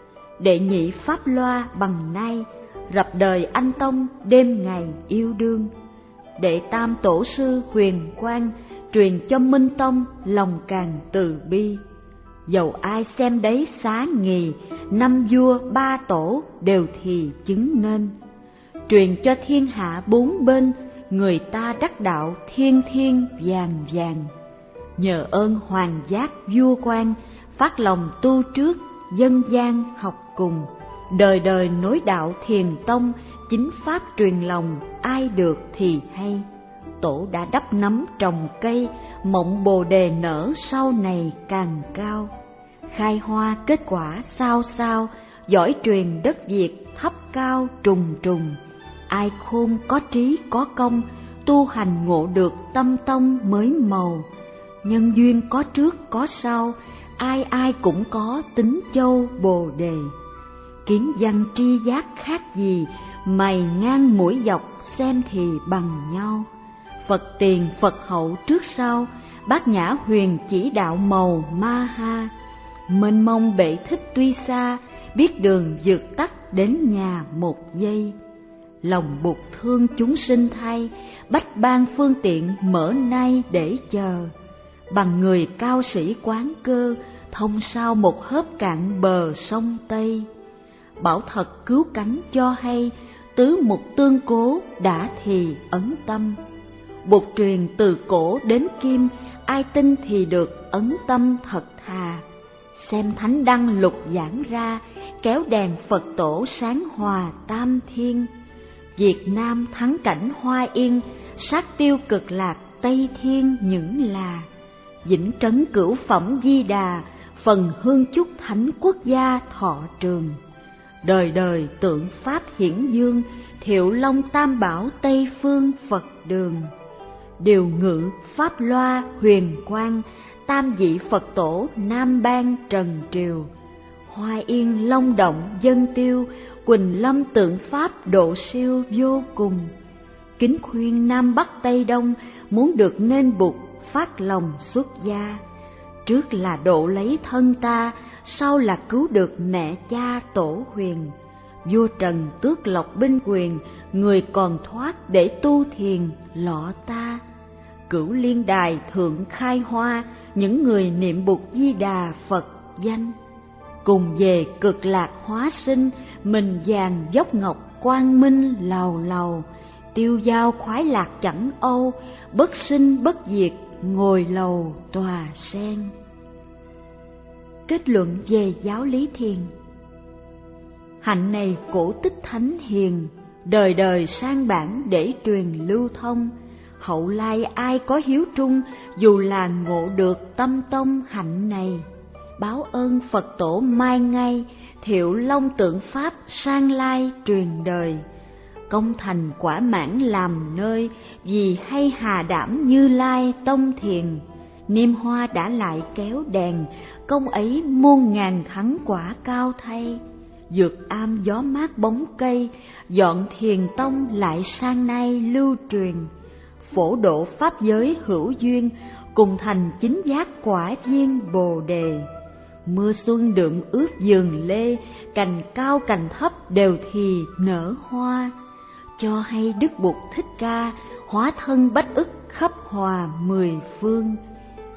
Đệ nhị Pháp Loa bằng nay, rập đời anh Tông đêm ngày yêu đương. Đệ tam tổ sư Huyền Quang, truyền cho Minh Tông lòng càng từ bi. Dầu ai xem đấy xá nghì, năm vua ba tổ đều thì chứng nên. Truyền cho thiên hạ bốn bên, người ta đắc đạo thiên thiên vàng vàng. Nhờ ơn hoàng giác vua quan, phát lòng tu trước, dân gian học cùng. Đời đời nối đạo thiền tông, chính pháp truyền lòng, ai được thì hay. Tổ đã đắp nấm trồng cây, mộng bồ đề nở sau này càng cao. Khai hoa kết quả sao sao, giỏi truyền đất Việt thấp cao trùng trùng. Ai khôn có trí có công, tu hành ngộ được tâm tông mới màu. Nhân duyên có trước có sau, ai ai cũng có tính châu bồ đề. Kiến văn tri giác khác gì, mày ngang mũi dọc xem thì bằng nhau. Phật tiền Phật hậu trước sau, Bát Nhã huyền chỉ đạo màu ma ha. Mênh mông bể thích tuy xa, biết đường vượt tắt đến nhà một giây. Lòng bụt thương chúng sinh thay, bách ban phương tiện mở nay để chờ. Bằng người cao sĩ quán cơ, thông sao một hớp cạn bờ sông Tây. Bảo thật cứu cánh cho hay, tứ mục tương cố đã thì ấn tâm. Bụt truyền từ cổ đến kim, ai tin thì được ấn tâm thật thà. Xem thánh đăng lục giảng ra, kéo đèn Phật tổ sáng hòa tam thiên. Việt Nam thắng cảnh Hoa Yên, sát tiêu cực lạc Tây Thiên những là. Vĩnh trấn cửu phẩm Di Đà, phần hương chúc thánh quốc gia thọ trường. Đời đời tượng Pháp hiển dương, Thiệu Long Tam Bảo Tây Phương Phật đường. Điều ngự Pháp Loa Huyền Quang, tam vị Phật tổ Nam Ban Trần Triều. Hoa Yên Long Động Dân Tiêu, Quỳnh Lâm tượng Pháp độ siêu vô cùng. Kính khuyên Nam Bắc Tây Đông, muốn được nên Bụt phát lòng xuất gia. Trước là độ lấy thân ta, sau là cứu được mẹ cha tổ huyền. Vua Trần tước lộc binh quyền, người còn thoát để tu thiền lọ ta. Cửu Liên Đài thượng khai hoa, những người niệm Bụt Di Đà Phật danh. Cùng về cực lạc hóa sinh, mình vàng dốc ngọc quang minh lầu lầu. Tiêu dao khoái lạc chẳng âu, bất sinh bất diệt ngồi lầu tòa sen. Kết luận về giáo lý thiền. Hạnh này cổ tích thánh hiền, đời đời sang bản để truyền lưu thông. Hậu lai ai có hiếu trung, dù là ngộ được tâm tông hạnh này. Báo ơn Phật tổ mai ngay, Thiệu Long tượng Pháp sang lai truyền đời. Công thành quả mãn làm nơi, vì hay hà đảm Như Lai tông thiền. Niêm hoa đã lại kéo đèn, công ấy muôn ngàn thắng quả cao thay. Dược am gió mát bóng cây, dọn thiền tông lại sang nay lưu truyền. Phổ độ pháp giới hữu duyên, cùng thành chính giác quả viên bồ đề. Mưa xuân đượm ướt vườn lê, cành cao cành thấp đều thì nở hoa. Cho hay Đức Bụt Thích Ca, hóa thân bách ức khắp hòa mười phương.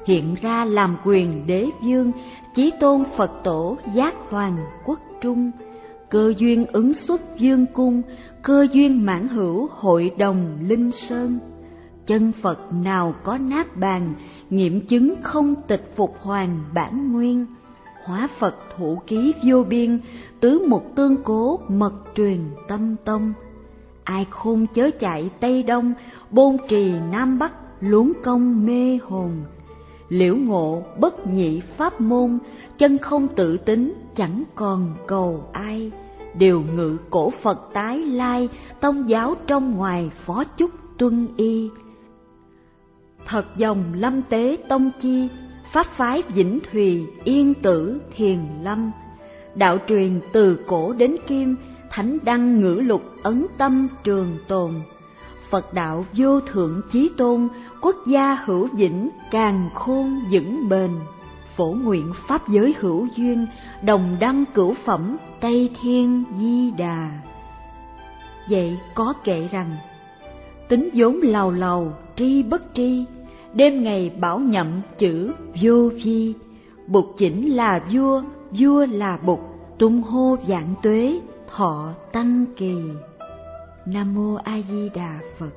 hiện ra làm quyền đế vương, chí tôn Phật tổ giác hoàng quốc trung. Cơ duyên ứng xuất dương cung, cơ duyên mãn hữu hội đồng linh sơn. Chân Phật nào có nát bàn, nghiệm chứng không tịch phục hoàn bản nguyên. Hóa Phật thủ ký vô biên, tứ mục tương cố mật truyền tâm tông. Ai khôn chớ chạy Tây Đông, bôn trì Nam Bắc luống công mê hồn. Liễu ngộ bất nhị pháp môn, chân không tự tính chẳng còn cầu ai. Điều ngự cổ Phật tái lai, tông giáo trong ngoài phó chúc tuân y. Thật dòng lâm tế tông chi, pháp phái vĩnh thùy yên tử thiền lâm. Đạo truyền từ cổ đến kim, thánh đăng ngữ lục ấn tâm trường tồn. Phật đạo vô thượng chí tôn, quốc gia hữu vĩnh càng khôn vững bền. Phổ nguyện pháp giới hữu duyên, đồng đăng cửu phẩm Tây Thiên Di Đà. Vậy có kệ rằng, tính vốn lầu lầu tri bất tri, đêm ngày bảo nhậm chữ vô vi. Bụt chỉnh là vua, vua là bụt, tung hô vạn tuế thọ tăng kỳ. Nam mô A Di Đà Phật.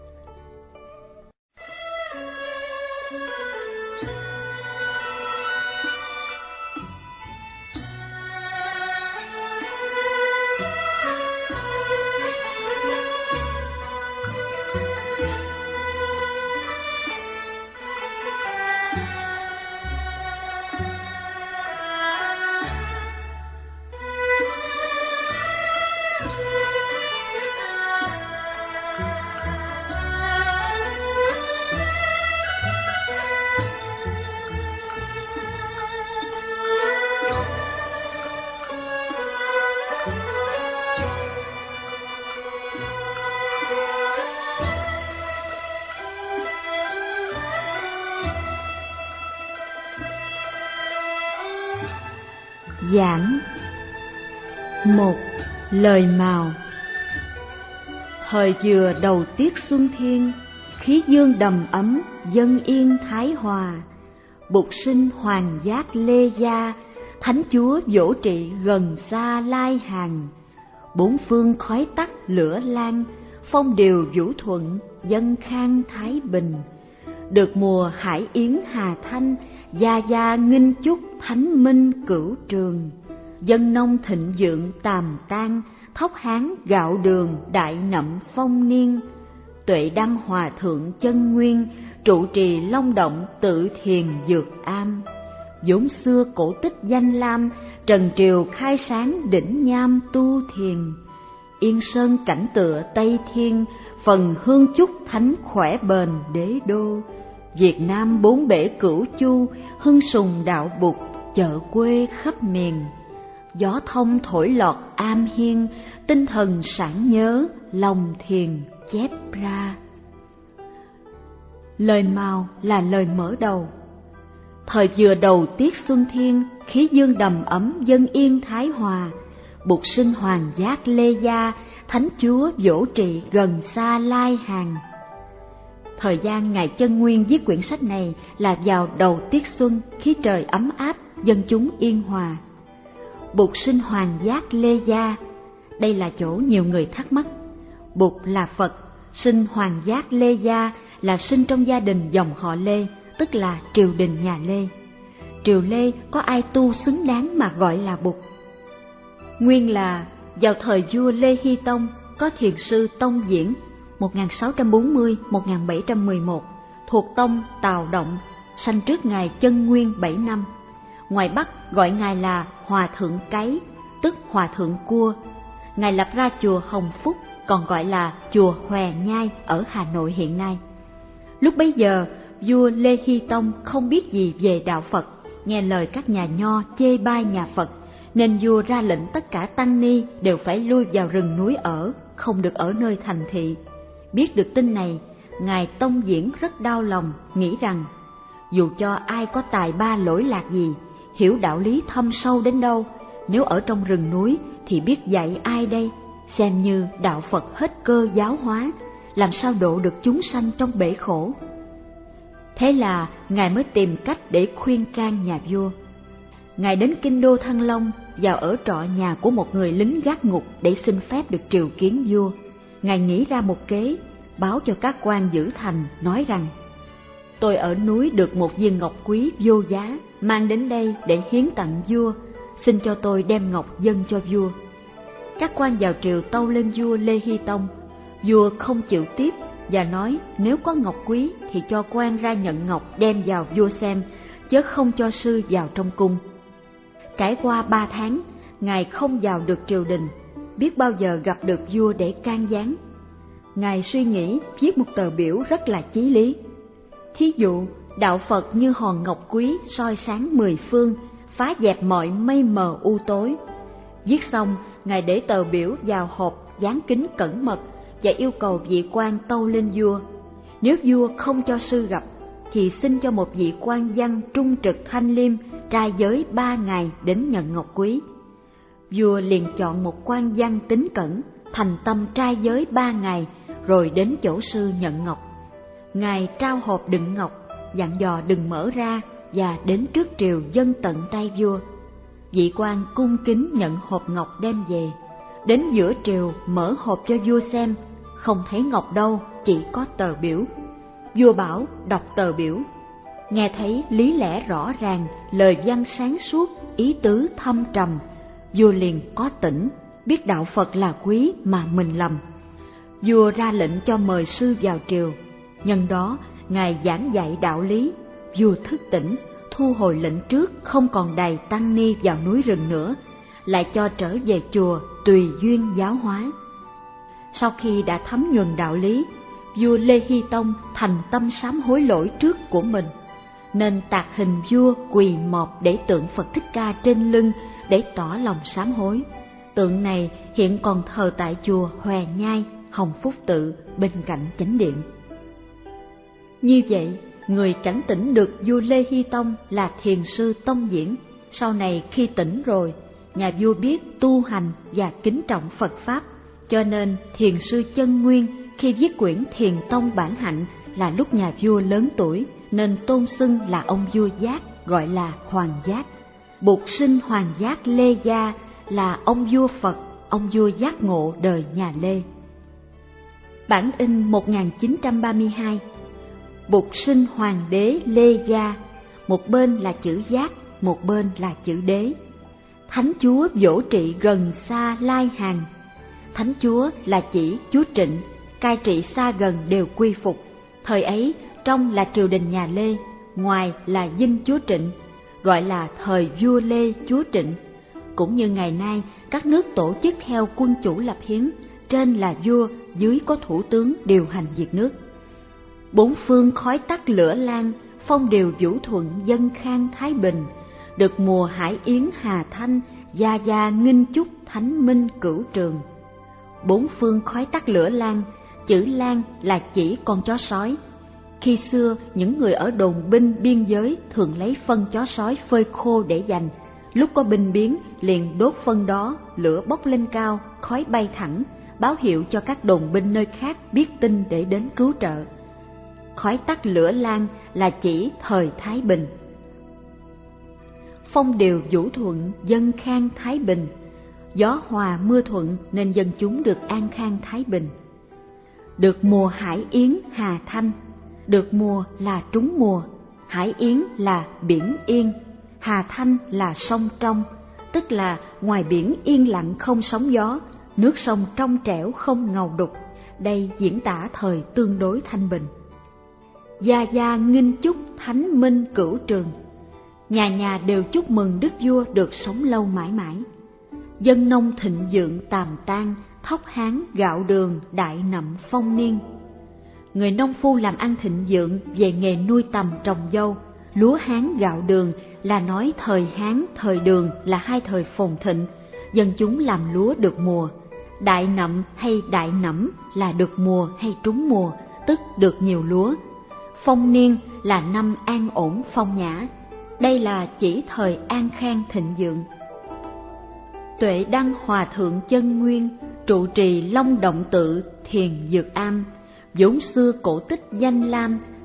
Giảng một. Lời mào. Thời vừa đầu tiết xuân thiên, khí dương đầm ấm, dân yên thái hòa. Bụt sinh hoàng giác Lê Gia, thánh chúa dỗ trị gần xa lai hàng. Bốn phương khói tắt lửa lan, phong điều vũ thuận, dân khang thái bình. Được mùa hải yến hà thanh, gia gia nghinh chúc thánh minh cửu trường. Dân nông thịnh vượng tàm tan, thóc hán gạo đường đại nậm phong niên. Tuệ đăng hòa thượng chân nguyên, trụ trì long động tự thiền dược am. vốn xưa cổ tích danh lam, trần triều khai sáng đỉnh nham tu thiền. Yên sơn cảnh tựa Tây Thiên, phần hương chúc thánh khỏe bền đế đô. Việt Nam bốn bể cửu chu, hưng sùng đạo Bụt, chợ quê khắp miền. Gió thông thổi lọt am hiên, tinh thần sảng nhớ, lòng thiền chép ra. Lời mào là lời mở đầu. Thời vừa đầu tiết xuân thiên, khí dương đầm ấm dân yên thái hòa. Bụt sinh hoàng giác Lê Gia, thánh chúa dỗ trị gần xa lai hàng. Thời gian Ngài Chân Nguyên viết quyển sách này là vào đầu tiết xuân, khí trời ấm áp, dân chúng yên hòa. Bụt sinh hoàng giác Lê Gia, đây là chỗ nhiều người thắc mắc. Bụt là Phật, sinh hoàng giác Lê Gia là sinh trong gia đình dòng họ Lê, tức là triều đình nhà Lê. Triều Lê có ai tu xứng đáng mà gọi là Bụt? Nguyên là vào thời vua Lê Hy Tông có thiền sư Tông Diễn một nghìn sáu trăm bốn mươi đến một nghìn bảy trăm mười một, thuộc tông Tào Động, sanh trước Ngài Chân Nguyên bảy năm. Ngoài Bắc gọi Ngài là Hòa Thượng Cái, tức Hòa Thượng Cua. Ngài lập ra chùa Hồng Phúc, còn gọi là chùa Hòe Nhai ở Hà Nội hiện nay. Lúc bấy giờ, vua Lê Hy Tông không biết gì về đạo Phật, nghe lời các nhà nho chê bai nhà Phật, nên vua ra lệnh tất cả tăng ni đều phải lui vào rừng núi ở, không được ở nơi thành thị. Biết được tin này, Ngài Tông Diễn rất đau lòng, nghĩ rằng dù cho ai có tài ba lỗi lạc gì, hiểu đạo lý thâm sâu đến đâu, nếu ở trong rừng núi thì biết dạy ai đây? Xem như đạo Phật hết cơ giáo hóa, làm sao độ được chúng sanh trong bể khổ. Thế là Ngài mới tìm cách để khuyên can nhà vua. Ngài đến kinh đô Thăng Long, vào ở trọ nhà của một người lính gác ngục để xin phép được triều kiến vua. Ngài nghĩ ra một kế, báo cho các quan giữ thành, nói rằng: tôi ở núi được một viên ngọc quý vô giá, mang đến đây để hiến tặng vua, xin cho tôi đem ngọc dâng cho vua. Các quan vào triều tâu lên vua Lê Hy Tông. Vua không chịu tiếp và nói nếu có ngọc quý thì cho quan ra nhận ngọc đem vào vua xem, chớ không cho sư vào trong cung. Trải qua ba tháng, Ngài không vào được triều đình, biết bao giờ gặp được vua để can gián. Ngài suy nghĩ viết một tờ biểu rất là chí lý. Thí dụ, đạo Phật như hòn ngọc quý soi sáng mười phương, phá dẹp mọi mây mờ u tối. Viết xong, Ngài để tờ biểu vào hộp dán kính cẩn mật và yêu cầu vị quan tâu lên vua. Nếu vua không cho sư gặp, thì xin cho một vị quan văn trung trực thanh liêm trai giới ba ngày đến nhận ngọc quý. Vua liền chọn một quan văn tín cẩn, thành tâm trai giới ba ngày, rồi đến chỗ sư nhận ngọc. Ngài trao hộp đựng ngọc, dặn dò đừng mở ra và đến trước triều dâng tận tay vua. Vị quan cung kính nhận hộp ngọc đem về. Đến giữa triều mở hộp cho vua xem, không thấy ngọc đâu, chỉ có tờ biểu. Vua bảo đọc tờ biểu. Nghe thấy lý lẽ rõ ràng, lời văn sáng suốt, ý tứ thâm trầm, vua liền có tỉnh, biết đạo Phật là quý mà mình lầm. Vua ra lệnh cho mời sư vào triều. Nhân đó, Ngài giảng dạy đạo lý. Vua thức tỉnh, thu hồi lệnh trước, không còn đày tăng ni vào núi rừng nữa, lại cho trở về chùa tùy duyên giáo hóa. Sau khi đã thấm nhuần đạo lý, vua Lê Hy Tông thành tâm sám hối lỗi trước của mình, nên tạc hình vua quỳ mọp để tượng Phật Thích Ca trên lưng để tỏ lòng sám hối. Tượng này hiện còn thờ tại chùa Hòe Nhai, Hồng Phúc Tự bên cạnh chánh điện. Như vậy, người cảnh tỉnh được vua Lê Hy Tông là thiền sư Tông Diễn. Sau này khi tỉnh rồi, nhà vua biết tu hành và kính trọng Phật Pháp, cho nên thiền sư Chân Nguyên khi viết quyển Thiền Tông Bản Hạnh là lúc nhà vua lớn tuổi, nên tôn xưng là ông vua Giác, gọi là Hoàng Giác. Bụt sinh Hoàng Giác Lê Gia là ông vua Phật, ông vua giác ngộ đời nhà Lê. Bản in một nghìn chín trăm ba mươi hai. Bụt sinh Hoàng đế Lê Gia, một bên là chữ Giác, một bên là chữ Đế. Thánh chúa dỗ trị gần xa lai hàng. Thánh chúa là chỉ chúa Trịnh, cai trị xa gần đều quy phục. Thời ấy, trong là triều đình nhà Lê, ngoài là dinh chúa Trịnh, gọi là thời vua Lê chúa Trịnh. Cũng như ngày nay, các nước tổ chức theo quân chủ lập hiến, trên là vua, dưới có thủ tướng điều hành việc nước. Bốn phương khói tắt lửa lan, phong điều vũ thuận dân khang thái bình. Được mùa hải yến hà thanh, gia gia nghinh chúc thánh minh cửu trường. Bốn phương khói tắt lửa lan, chữ lan là chỉ con chó sói. Khi xưa, những người ở đồn binh biên giới thường lấy phân chó sói phơi khô để dành. Lúc có binh biến, liền đốt phân đó, lửa bốc lên cao, khói bay thẳng, báo hiệu cho các đồn binh nơi khác biết tin để đến cứu trợ. Khói tắt lửa lan là chỉ thời Thái Bình. Phong điều vũ thuận, dân khang thái bình. Gió hòa mưa thuận nên dân chúng được an khang thái bình. Được mùa hải yến hà thanh. Được mùa là trúng mùa, hải yến là biển yên, hà thanh là sông trong, tức là ngoài biển yên lặng không sóng gió, nước sông trong trẻo không ngầu đục. Đây diễn tả thời tương đối thanh bình. Gia gia nghinh chúc thánh minh cửu trường. Nhà nhà đều chúc mừng đức vua được sống lâu mãi mãi. Dân nông thịnh vượng tàm tan, thóc hán gạo đường đại nậm phong niên. Người nông phu làm ăn thịnh vượng về nghề nuôi tầm trồng dâu. Lúa Hán gạo đường là nói thời Hán, thời Đường là hai thời phồn thịnh, dân chúng làm lúa được mùa. Đại nậm hay đại nẫm là được mùa hay trúng mùa, tức được nhiều lúa. Phong niên là năm an ổn phong nhã, đây là chỉ thời an khang thịnh vượng. Tuệ Đăng Hòa Thượng Chân Nguyên trụ trì Long Động Tự Thiền Dược Am, vốn xưa cổ tích danh lam,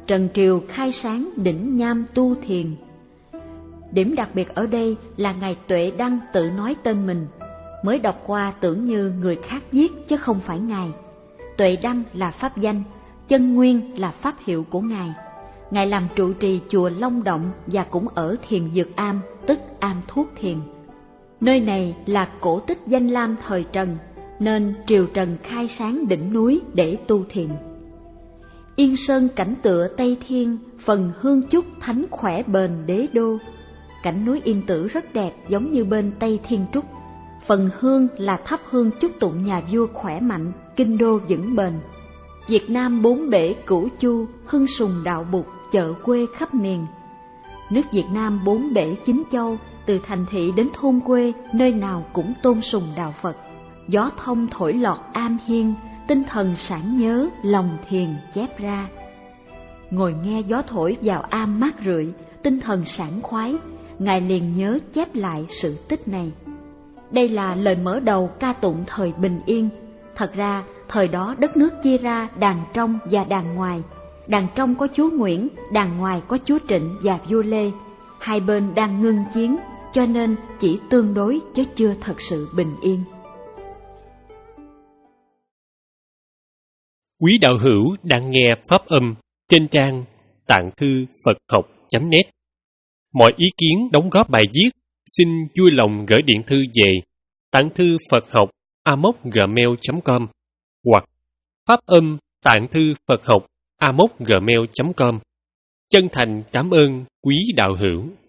Trần Triều khai sáng đỉnh Nham tu thiền. Điểm đặc biệt ở đây là Ngài Tuệ Đăng tự nói tên mình. Mới đọc qua tưởng như người khác viết chứ không phải Ngài. Tuệ Đăng là pháp danh, Chân Nguyên là pháp hiệu của Ngài. Ngài làm trụ trì chùa Long Động và cũng ở Thiền Dược Am, tức am thuốc thiền. Nơi này là cổ tích danh lam thời Trần, nên triều Trần khai sáng đỉnh núi để tu thiền. Yên sơn cảnh tựa Tây Thiên, phần hương chúc thánh khỏe bền đế đô. Cảnh núi Yên Tử rất đẹp, giống như bên Tây Thiên Trúc. Phần hương là thắp hương chúc tụng nhà vua khỏe mạnh, kinh đô vững bền. Việt Nam bốn bể cửu chu, hưng sùng đạo Bụt, chợ quê khắp miền. Nước Việt Nam bốn bể chín châu, từ thành thị đến thôn quê, nơi nào cũng tôn sùng đạo Phật. Gió thông thổi lọt am hiên, tinh thần sảng nhớ, lòng thiền chép ra. Ngồi nghe gió thổi vào am mát rượi, tinh thần sảng khoái, Ngài liền nhớ chép lại sự tích này. Đây là lời mở đầu ca tụng thời bình yên. Thật ra, thời đó đất nước chia ra đàn trong và đàn ngoài. Đàn trong có chúa Nguyễn, đàn ngoài có chúa Trịnh và vua Lê. Hai bên đang ngưng chiến, cho nên chỉ tương đối chứ chưa thật sự bình yên. Quý đạo hữu đang nghe pháp âm trên trang tạng thư Phật học chấm net. Mọi ý kiến đóng góp bài viết xin vui lòng gửi điện thư về tạng thư Phật học a m o c gmail chấm com hoặc pháp âm tạng thư Phật học a m o c gmail chấm com. Chân thành cảm ơn quý đạo hữu.